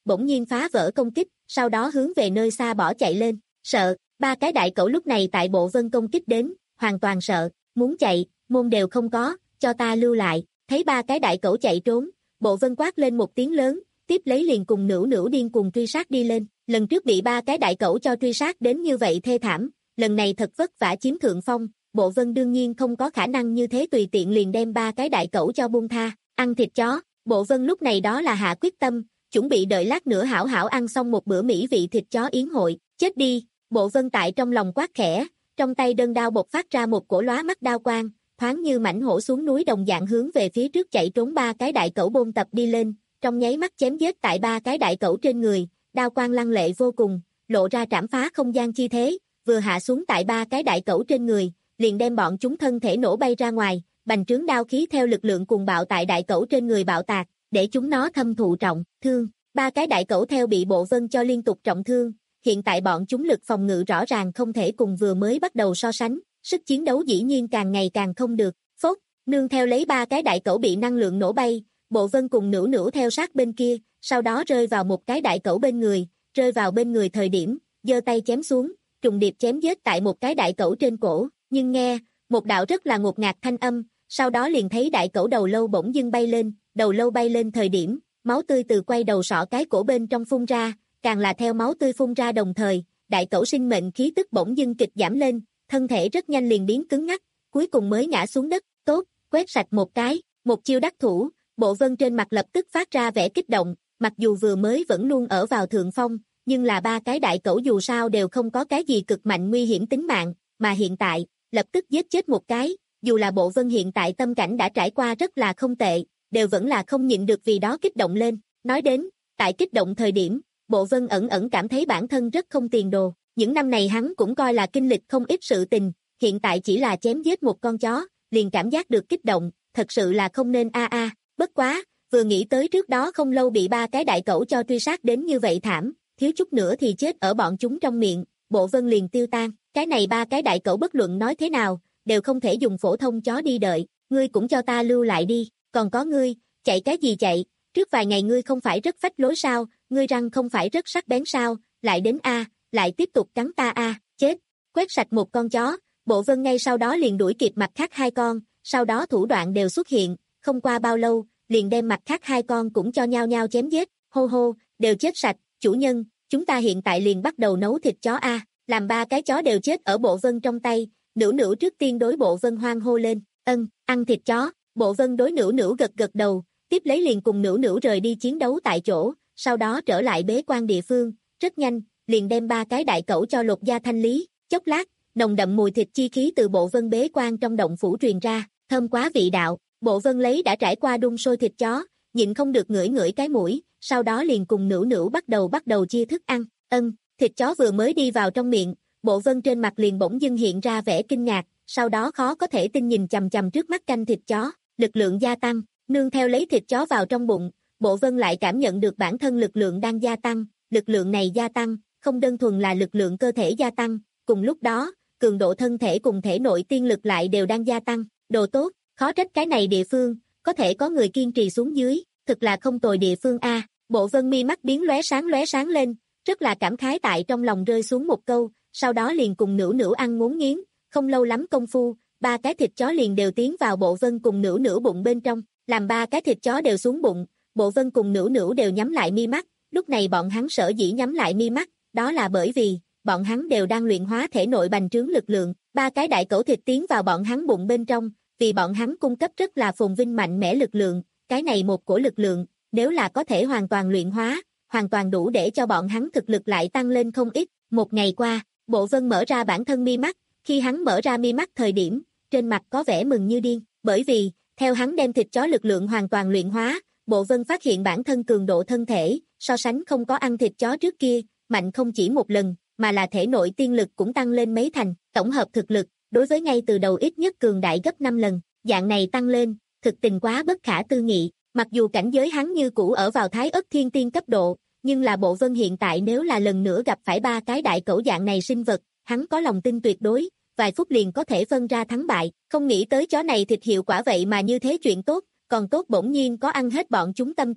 bỗng nhiên phá vỡ công kích, sau đó hướng về nơi xa bỏ chạy lên, sợ, ba cái đại cẩu lúc này tại bộ vân công kích đến, hoàn toàn sợ, muốn chạy, môn đều không có, cho ta lưu lại, thấy ba cái đại cẩu chạy trốn, bộ vân quát lên một tiếng lớn, tiếp lấy liền cùng Nữu Nữu điên cuồng truy sát đi lên, lần trước bị ba cái đại cẩu cho truy sát đến như vậy thê thảm, lần này thật vất vả chiếm thượng phong, bộ vân đương nhiên không có khả năng như thế tùy tiện liền đem ba cái đại cẩu cho buông tha, ăn thịt chó, bộ vân lúc này đó là hạ quyết tâm, chuẩn bị đợi lát nữa hảo hảo ăn xong một bữa mỹ vị thịt chó yến hội, chết đi, bộ vân tại trong lòng quát khẽ, trong tay đơn đao bộc phát ra một cổ lóa mắt đao quang, thoáng như mãnh hổ xuống núi đồng dạng hướng về phía trước chạy trốn ba cái đại cẩu bôn tập đi lên, trong nháy mắt chém giết tại ba cái đại cẩu trên người, đao quang lăng lệ vô cùng, lộ ra trảm phá không gian chi thế, vừa hạ xuống tại ba cái đại cẩu trên người, liền đem bọn chúng thân thể nổ bay ra ngoài, bành trướng đao khí theo lực lượng cùng bạo tại đại cẩu trên người bạo tạc, để chúng nó thâm thụ trọng thương. Ba cái đại cẩu theo bị bộ vân cho liên tục trọng thương, hiện tại bọn chúng lực phòng ngự rõ ràng không thể cùng vừa mới bắt đầu so sánh, sức chiến đấu dĩ nhiên càng ngày càng không được. Phốt, nương theo lấy ba cái đại cẩu bị năng lượng nổ bay, bộ vân cùng Nữu Nữu theo sát bên kia, sau đó rơi vào một cái đại cẩu bên người, rơi vào bên người thời điểm, giơ tay chém xuống, trùng điệp chém giết tại một cái đại cẩu trên cổ, nhưng nghe, một đạo rất là ngột ngạt thanh âm, sau đó liền thấy đại cẩu đầu lâu bỗng dưng bay lên, đầu lâu bay lên thời điểm, máu tươi từ quay đầu sọ cái cổ bên trong phun ra, càng là theo máu tươi phun ra đồng thời, đại cẩu sinh mệnh khí tức bỗng dưng kịch giảm lên, thân thể rất nhanh liền biến cứng ngắc, cuối cùng mới ngã xuống đất, tốt, quét sạch một cái, một chiêu đắc thủ, bộ vân trên mặt lập tức phát ra vẻ kích động, mặc dù vừa mới vẫn luôn ở vào thượng phong, nhưng là ba cái đại cẩu dù sao đều không có cái gì cực mạnh nguy hiểm tính mạng, mà hiện tại, lập tức giết chết một cái, dù là bộ vân hiện tại tâm cảnh đã trải qua rất là không tệ, đều vẫn là không nhịn được vì đó kích động lên, nói đến, tại kích động thời điểm, bộ vân ẩn ẩn cảm thấy bản thân rất không tiền đồ, những năm này hắn cũng coi là kinh lịch không ít sự tình, hiện tại chỉ là chém giết một con chó, liền cảm giác được kích động, thật sự là không nên a a, bất quá, vừa nghĩ tới trước đó không lâu bị ba cái đại cẩu cho truy sát đến như vậy thảm, thiếu chút nữa thì chết ở bọn chúng trong miệng, bộ vân liền tiêu tan, cái này ba cái đại cẩu bất luận nói thế nào, đều không thể dùng phổ thông chó đi đợi, ngươi cũng cho ta lưu lại đi, còn có ngươi, chạy cái gì chạy, trước vài ngày ngươi không phải rất phách lối sao, ngươi răng không phải rất sắc bén sao, lại đến a, lại tiếp tục cắn ta a, chết, quét sạch một con chó, bộ vân ngay sau đó liền đuổi kịp mặt khác hai con, sau đó thủ đoạn đều xuất hiện, không qua bao lâu, liền đem mặt khác hai con cũng cho nhau nhau chém giết, hô hô, đều chết sạch, chủ nhân, chúng ta hiện tại liền bắt đầu nấu thịt chó a, làm ba cái chó đều chết ở bộ vân trong tay, Nữu Nữu trước tiên đối bộ vân hoang hô lên, ân, ăn thịt chó, bộ vân đối Nữu Nữu gật gật đầu, tiếp lấy liền cùng Nữu Nữu rời đi chiến đấu tại chỗ, sau đó trở lại bế quan địa phương, rất nhanh, liền đem ba cái đại cẩu cho lột da thanh lý, chốc lát, nồng đậm mùi thịt chi khí từ bộ vân bế quan trong động phủ truyền ra, thơm quá vị đạo, bộ vân lấy đã trải qua đun sôi thịt chó, nhịn không được ngửi ngửi cái mũi, sau đó liền cùng Nữu Nữu bắt đầu bắt đầu chia thức ăn, ân, thịt chó vừa mới đi vào trong miệng, bộ vân trên mặt liền bỗng dưng hiện ra vẻ kinh ngạc, sau đó khó có thể tin nhìn chằm chằm trước mắt canh thịt chó, lực lượng gia tăng, nương theo lấy thịt chó vào trong bụng, bộ vân lại cảm nhận được bản thân lực lượng đang gia tăng, lực lượng này gia tăng, không đơn thuần là lực lượng cơ thể gia tăng, cùng lúc đó, cường độ thân thể cùng thể nội tiên lực lại đều đang gia tăng, đồ tốt, khó trách cái này địa phương, có thể có người kiên trì xuống dưới, thực là không tồi địa phương a. Bộ vân mi mắt biến lóe sáng lóe sáng lên, rất là cảm khái tại trong lòng rơi xuống một câu, sau đó liền cùng Nữu Nữu ăn ngốn nghiến, không lâu lắm công phu, ba cái thịt chó liền đều tiến vào bộ vân cùng Nữu Nữu bụng bên trong, làm ba cái thịt chó đều xuống bụng, bộ vân cùng Nữu Nữu đều nhắm lại mi mắt, lúc này bọn hắn sở dĩ nhắm lại mi mắt, đó là bởi vì, bọn hắn đều đang luyện hóa thể nội bành trướng lực lượng, ba cái đại cẩu thịt tiến vào bọn hắn bụng bên trong, vì bọn hắn cung cấp rất là phồn vinh mạnh mẽ lực lượng, cái này một cổ lực lượng, nếu là có thể hoàn toàn luyện hóa, hoàn toàn đủ để cho bọn hắn thực lực lại tăng lên không ít. Một ngày qua, bộ vân mở ra bản thân mi mắt, khi hắn mở ra mi mắt thời điểm, trên mặt có vẻ mừng như điên, bởi vì, theo hắn đem thịt chó lực lượng hoàn toàn luyện hóa, bộ vân phát hiện bản thân cường độ thân thể, so sánh không có ăn thịt chó trước kia, mạnh không chỉ một lần, mà là thể nội tiên lực cũng tăng lên mấy thành, tổng hợp thực lực, đối với ngay từ đầu ít nhất cường đại gấp năm lần, dạng này tăng lên, thực tình quá bất khả tư nghị, mặc dù cảnh giới hắn như cũ ở vào thái ất thiên tiên cấp độ, nhưng là bộ vân hiện tại nếu là lần nữa gặp phải ba cái đại cẩu dạng này sinh vật, hắn có lòng tin tuyệt đối, vài phút liền có thể phân ra thắng bại, không nghĩ tới chó này thịt hiệu quả vậy mà như thế chuyện tốt, còn tốt bỗng nhiên có ăn hết bọn chúng tâm tư,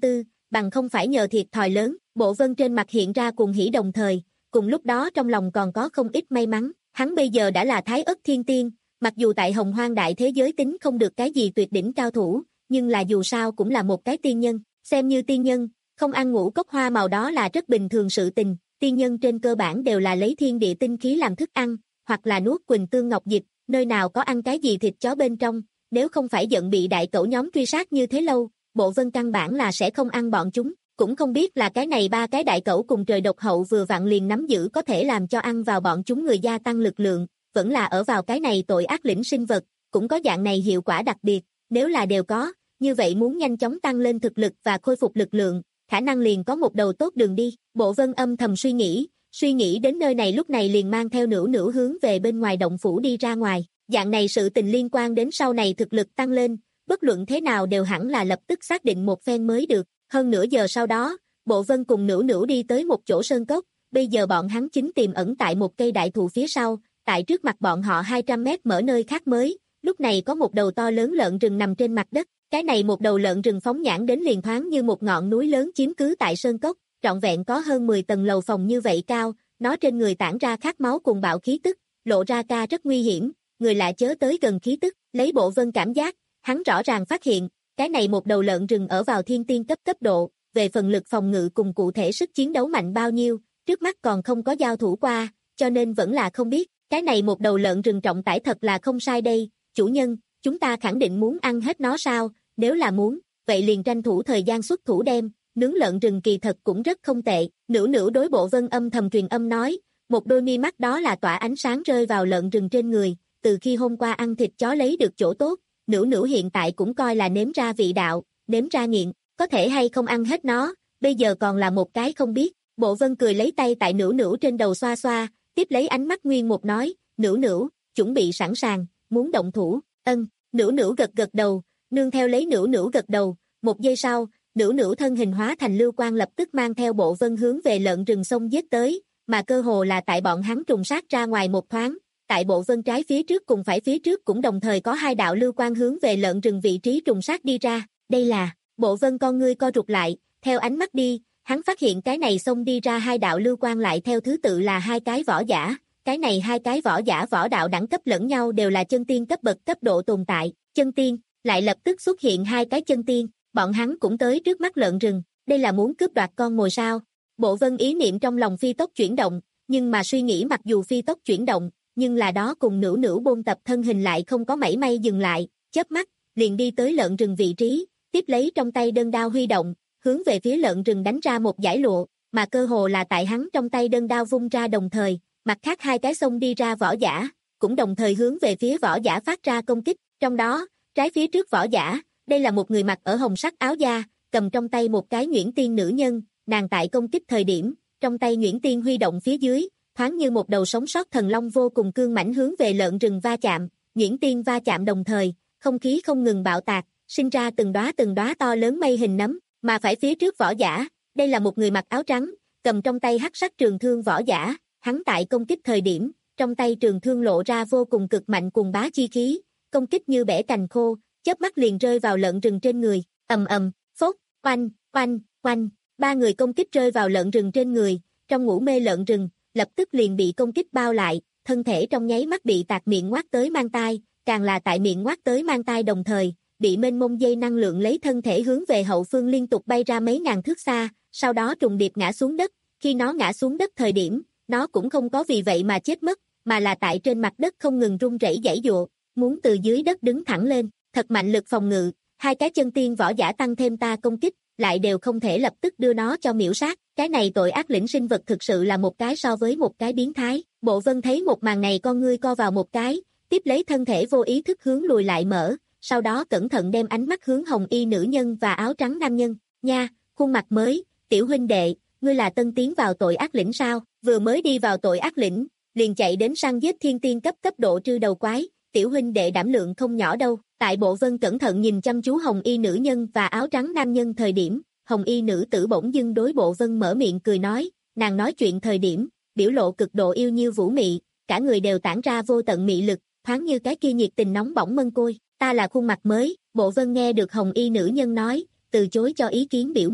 bằng không phải nhờ thiệt thòi lớn. Bộ Vân trên mặt hiện ra cuồng hỉ đồng thời, cùng lúc đó trong lòng còn có không ít may mắn, hắn bây giờ đã là Thái Ất Thiên Tiên, mặc dù tại Hồng Hoang đại thế giới tính không được cái gì tuyệt đỉnh cao thủ, nhưng là dù sao cũng là một cái tiên nhân, xem như tiên nhân, không ăn ngũ cốc hoa màu đó là rất bình thường sự tình, tiên nhân trên cơ bản đều là lấy thiên địa tinh khí làm thức ăn, hoặc là nuốt quỳnh tương ngọc dịch, nơi nào có ăn cái gì thịt chó bên trong, nếu không phải giận bị đại cẩu nhóm truy sát như thế lâu, Bộ Vân căn bản là sẽ không ăn bọn chúng, cũng không biết là cái này ba cái đại cẩu cùng trời độc hậu vừa vặn liền nắm giữ có thể làm cho ăn vào bọn chúng người gia tăng lực lượng, vẫn là ở vào cái này tội ác lĩnh sinh vật, cũng có dạng này hiệu quả đặc biệt, nếu là đều có, như vậy muốn nhanh chóng tăng lên thực lực và khôi phục lực lượng, khả năng liền có một đầu tốt đường đi. Bộ Vân âm thầm suy nghĩ, suy nghĩ đến nơi này lúc này liền mang theo Nữu Nữu hướng về bên ngoài động phủ đi ra ngoài, dạng này sự tình liên quan đến sau này thực lực tăng lên, bất luận thế nào đều hẳn là lập tức xác định một phen mới được. Hơn nửa giờ sau đó, Bộ Vân cùng Nữu Nữu đi tới một chỗ sơn cốc, bây giờ bọn hắn chính tiềm ẩn tại một cây đại thụ phía sau, tại trước mặt bọn họ hai trăm mét mở nơi khác mới, lúc này có một đầu to lớn lợn rừng nằm trên mặt đất, cái này một đầu lợn rừng phóng nhãn đến liền thoáng như một ngọn núi lớn chiếm cứ tại sơn cốc, trọn vẹn có hơn mười tầng lầu phòng như vậy cao, nó trên người tản ra khát máu cùng bạo khí tức, lộ ra ca rất nguy hiểm, người lạ chớ tới gần khí tức, lấy Bộ Vân cảm giác, hắn rõ ràng phát hiện, cái này một đầu lợn rừng ở vào thiên tiên cấp cấp độ, về phần lực phòng ngự cùng cụ thể sức chiến đấu mạnh bao nhiêu, trước mắt còn không có giao thủ qua, cho nên vẫn là không biết, cái này một đầu lợn rừng trọng tải thật là không sai đây, chủ nhân, chúng ta khẳng định muốn ăn hết nó sao, nếu là muốn, vậy liền tranh thủ thời gian xuất thủ đem, nướng lợn rừng kỳ thật cũng rất không tệ, Nữu Nữu đối Bộ Vân âm thầm truyền âm nói, một đôi mi mắt đó là tỏa ánh sáng rơi vào lợn rừng trên người, từ khi hôm qua ăn thịt chó lấy được chỗ tốt, Nữu Nữu hiện tại cũng coi là nếm ra vị đạo, nếm ra nghiện, có thể hay không ăn hết nó, bây giờ còn là một cái không biết. Bộ Vân cười lấy tay tại Nữu Nữu trên đầu xoa xoa, tiếp lấy ánh mắt nguyên một nói, Nữu Nữu, chuẩn bị sẵn sàng, muốn động thủ, ân, Nữu Nữu gật gật đầu, nương theo lấy Nữu Nữu gật đầu, một giây sau, Nữu Nữu thân hình hóa thành lưu quang lập tức mang theo Bộ Vân hướng về lợn rừng sông giết tới, mà cơ hồ là tại bọn hắn trùng sát ra ngoài một thoáng. Tại Bộ Vân trái phía trước cùng phải phía trước cũng đồng thời có hai đạo lưu quang hướng về lợn rừng vị trí trùng sát đi ra, đây là, Bộ Vân con ngươi co rụt lại, theo ánh mắt đi, hắn phát hiện cái này xông đi ra hai đạo lưu quang lại theo thứ tự là hai cái võ giả, cái này hai cái võ giả võ đạo đẳng cấp lẫn nhau đều là chân tiên cấp bậc cấp độ tồn tại, chân tiên, lại lập tức xuất hiện hai cái chân tiên, bọn hắn cũng tới trước mắt lợn rừng, đây là muốn cướp đoạt con mồi sao? Bộ Vân ý niệm trong lòng phi tốc chuyển động, nhưng mà suy nghĩ mặc dù phi tốc chuyển động, nhưng là đó cùng Nữu Nữu bôn tập thân hình lại không có mảy may dừng lại, chớp mắt, liền đi tới lợn rừng vị trí, tiếp lấy trong tay đơn đao huy động, hướng về phía lợn rừng đánh ra một dải lụa, mà cơ hồ là tại hắn trong tay đơn đao vung ra đồng thời, mặt khác hai cái xông đi ra võ giả, cũng đồng thời hướng về phía võ giả phát ra công kích, trong đó, trái phía trước võ giả, đây là một người mặc ở hồng sắc áo da, cầm trong tay một cái nhuyễn tiên nữ nhân, nàng tại công kích thời điểm, trong tay nhuyễn tiên huy động phía dưới, thoáng như một đầu sống sót thần long vô cùng cương mãnh hướng về lợn rừng va chạm, nhuyễn tiên va chạm đồng thời, không khí không ngừng bạo tạc, sinh ra từng đóa từng đóa to lớn mây hình nấm, mà phải phía trước võ giả, đây là một người mặc áo trắng, cầm trong tay hắc sắc trường thương võ giả, hắn tại công kích thời điểm, trong tay trường thương lộ ra vô cùng cực mạnh cùng bá chi khí, công kích như bẻ cành khô, chớp mắt liền rơi vào lợn rừng trên người, ầm ầm, phốc, oanh, oanh, oanh, ba người công kích rơi vào lợn rừng trên người, trong ngủ mê lợn rừng, lập tức liền bị công kích bao lại, thân thể trong nháy mắt bị tạc miệng ngoác tới mang tai, càng là tại miệng ngoác tới mang tai đồng thời, bị mênh mông dây năng lượng lấy thân thể hướng về hậu phương liên tục bay ra mấy ngàn thước xa, sau đó trùng điệp ngã xuống đất, khi nó ngã xuống đất thời điểm, nó cũng không có vì vậy mà chết mất, mà là tại trên mặt đất không ngừng rung rẩy giãy giụa, muốn từ dưới đất đứng thẳng lên, thật mạnh lực phòng ngự, hai cái chân tiên võ giả tăng thêm ta công kích, lại đều không thể lập tức đưa nó cho miễu sát, cái này tội ác lĩnh sinh vật thực sự là một cái so với một cái biến thái. Bộ Vân thấy một màn này con ngươi co vào một cái, tiếp lấy thân thể vô ý thức hướng lùi lại mở, sau đó cẩn thận đem ánh mắt hướng hồng y nữ nhân và áo trắng nam nhân, nha, khuôn mặt mới, tiểu huynh đệ, ngươi là tân tiến vào tội ác lĩnh sao, vừa mới đi vào tội ác lĩnh, liền chạy đến săn giết thiên tiên cấp cấp độ trư đầu quái, tiểu huynh đệ đảm lượng không nhỏ đâu. Tại Bộ Vân cẩn thận nhìn chăm chú hồng y nữ nhân và áo trắng nam nhân thời điểm, hồng y nữ tử bỗng dưng đối Bộ Vân mở miệng cười nói, nàng nói chuyện thời điểm, biểu lộ cực độ yêu như vũ mị, cả người đều tản ra vô tận mị lực, thoáng như cái kia nhiệt tình nóng bỏng mân côi, ta là khuôn mặt mới. Bộ Vân nghe được hồng y nữ nhân nói, từ chối cho ý kiến biểu môi,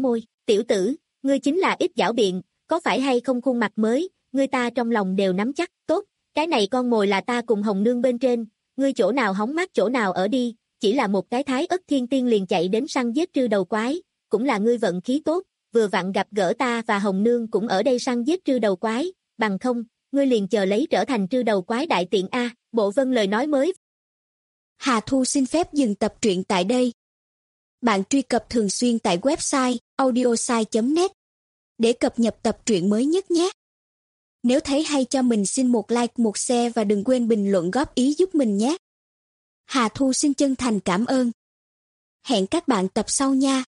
tiểu tử, ngươi chính là ít giảo biện, có phải hay không khuôn mặt mới, ngươi ta trong lòng đều nắm chắc, tốt, cái này con mồi là ta cùng Hồng Nương bên trên, ngươi chỗ nào hóng mát chỗ nào ở đi, chỉ là một cái thái ất thiên tiên liền chạy đến săn giết trư đầu quái, cũng là ngươi vận khí tốt, vừa vặn gặp gỡ ta và Hồng Nương cũng ở đây săn giết trư đầu quái, bằng không, ngươi liền chờ lấy trở thành trư đầu quái đại tiện A, Bộ Vân lời nói mới. Hà Thu xin phép dừng tập truyện tại đây. Bạn truy cập thường xuyên tại website audiosai chấm net để cập nhật tập truyện mới nhất nhé. Nếu thấy hay cho mình xin một like, một share và đừng quên bình luận góp ý giúp mình nhé. Hà Thu xin chân thành cảm ơn. Hẹn các bạn tập sau nha.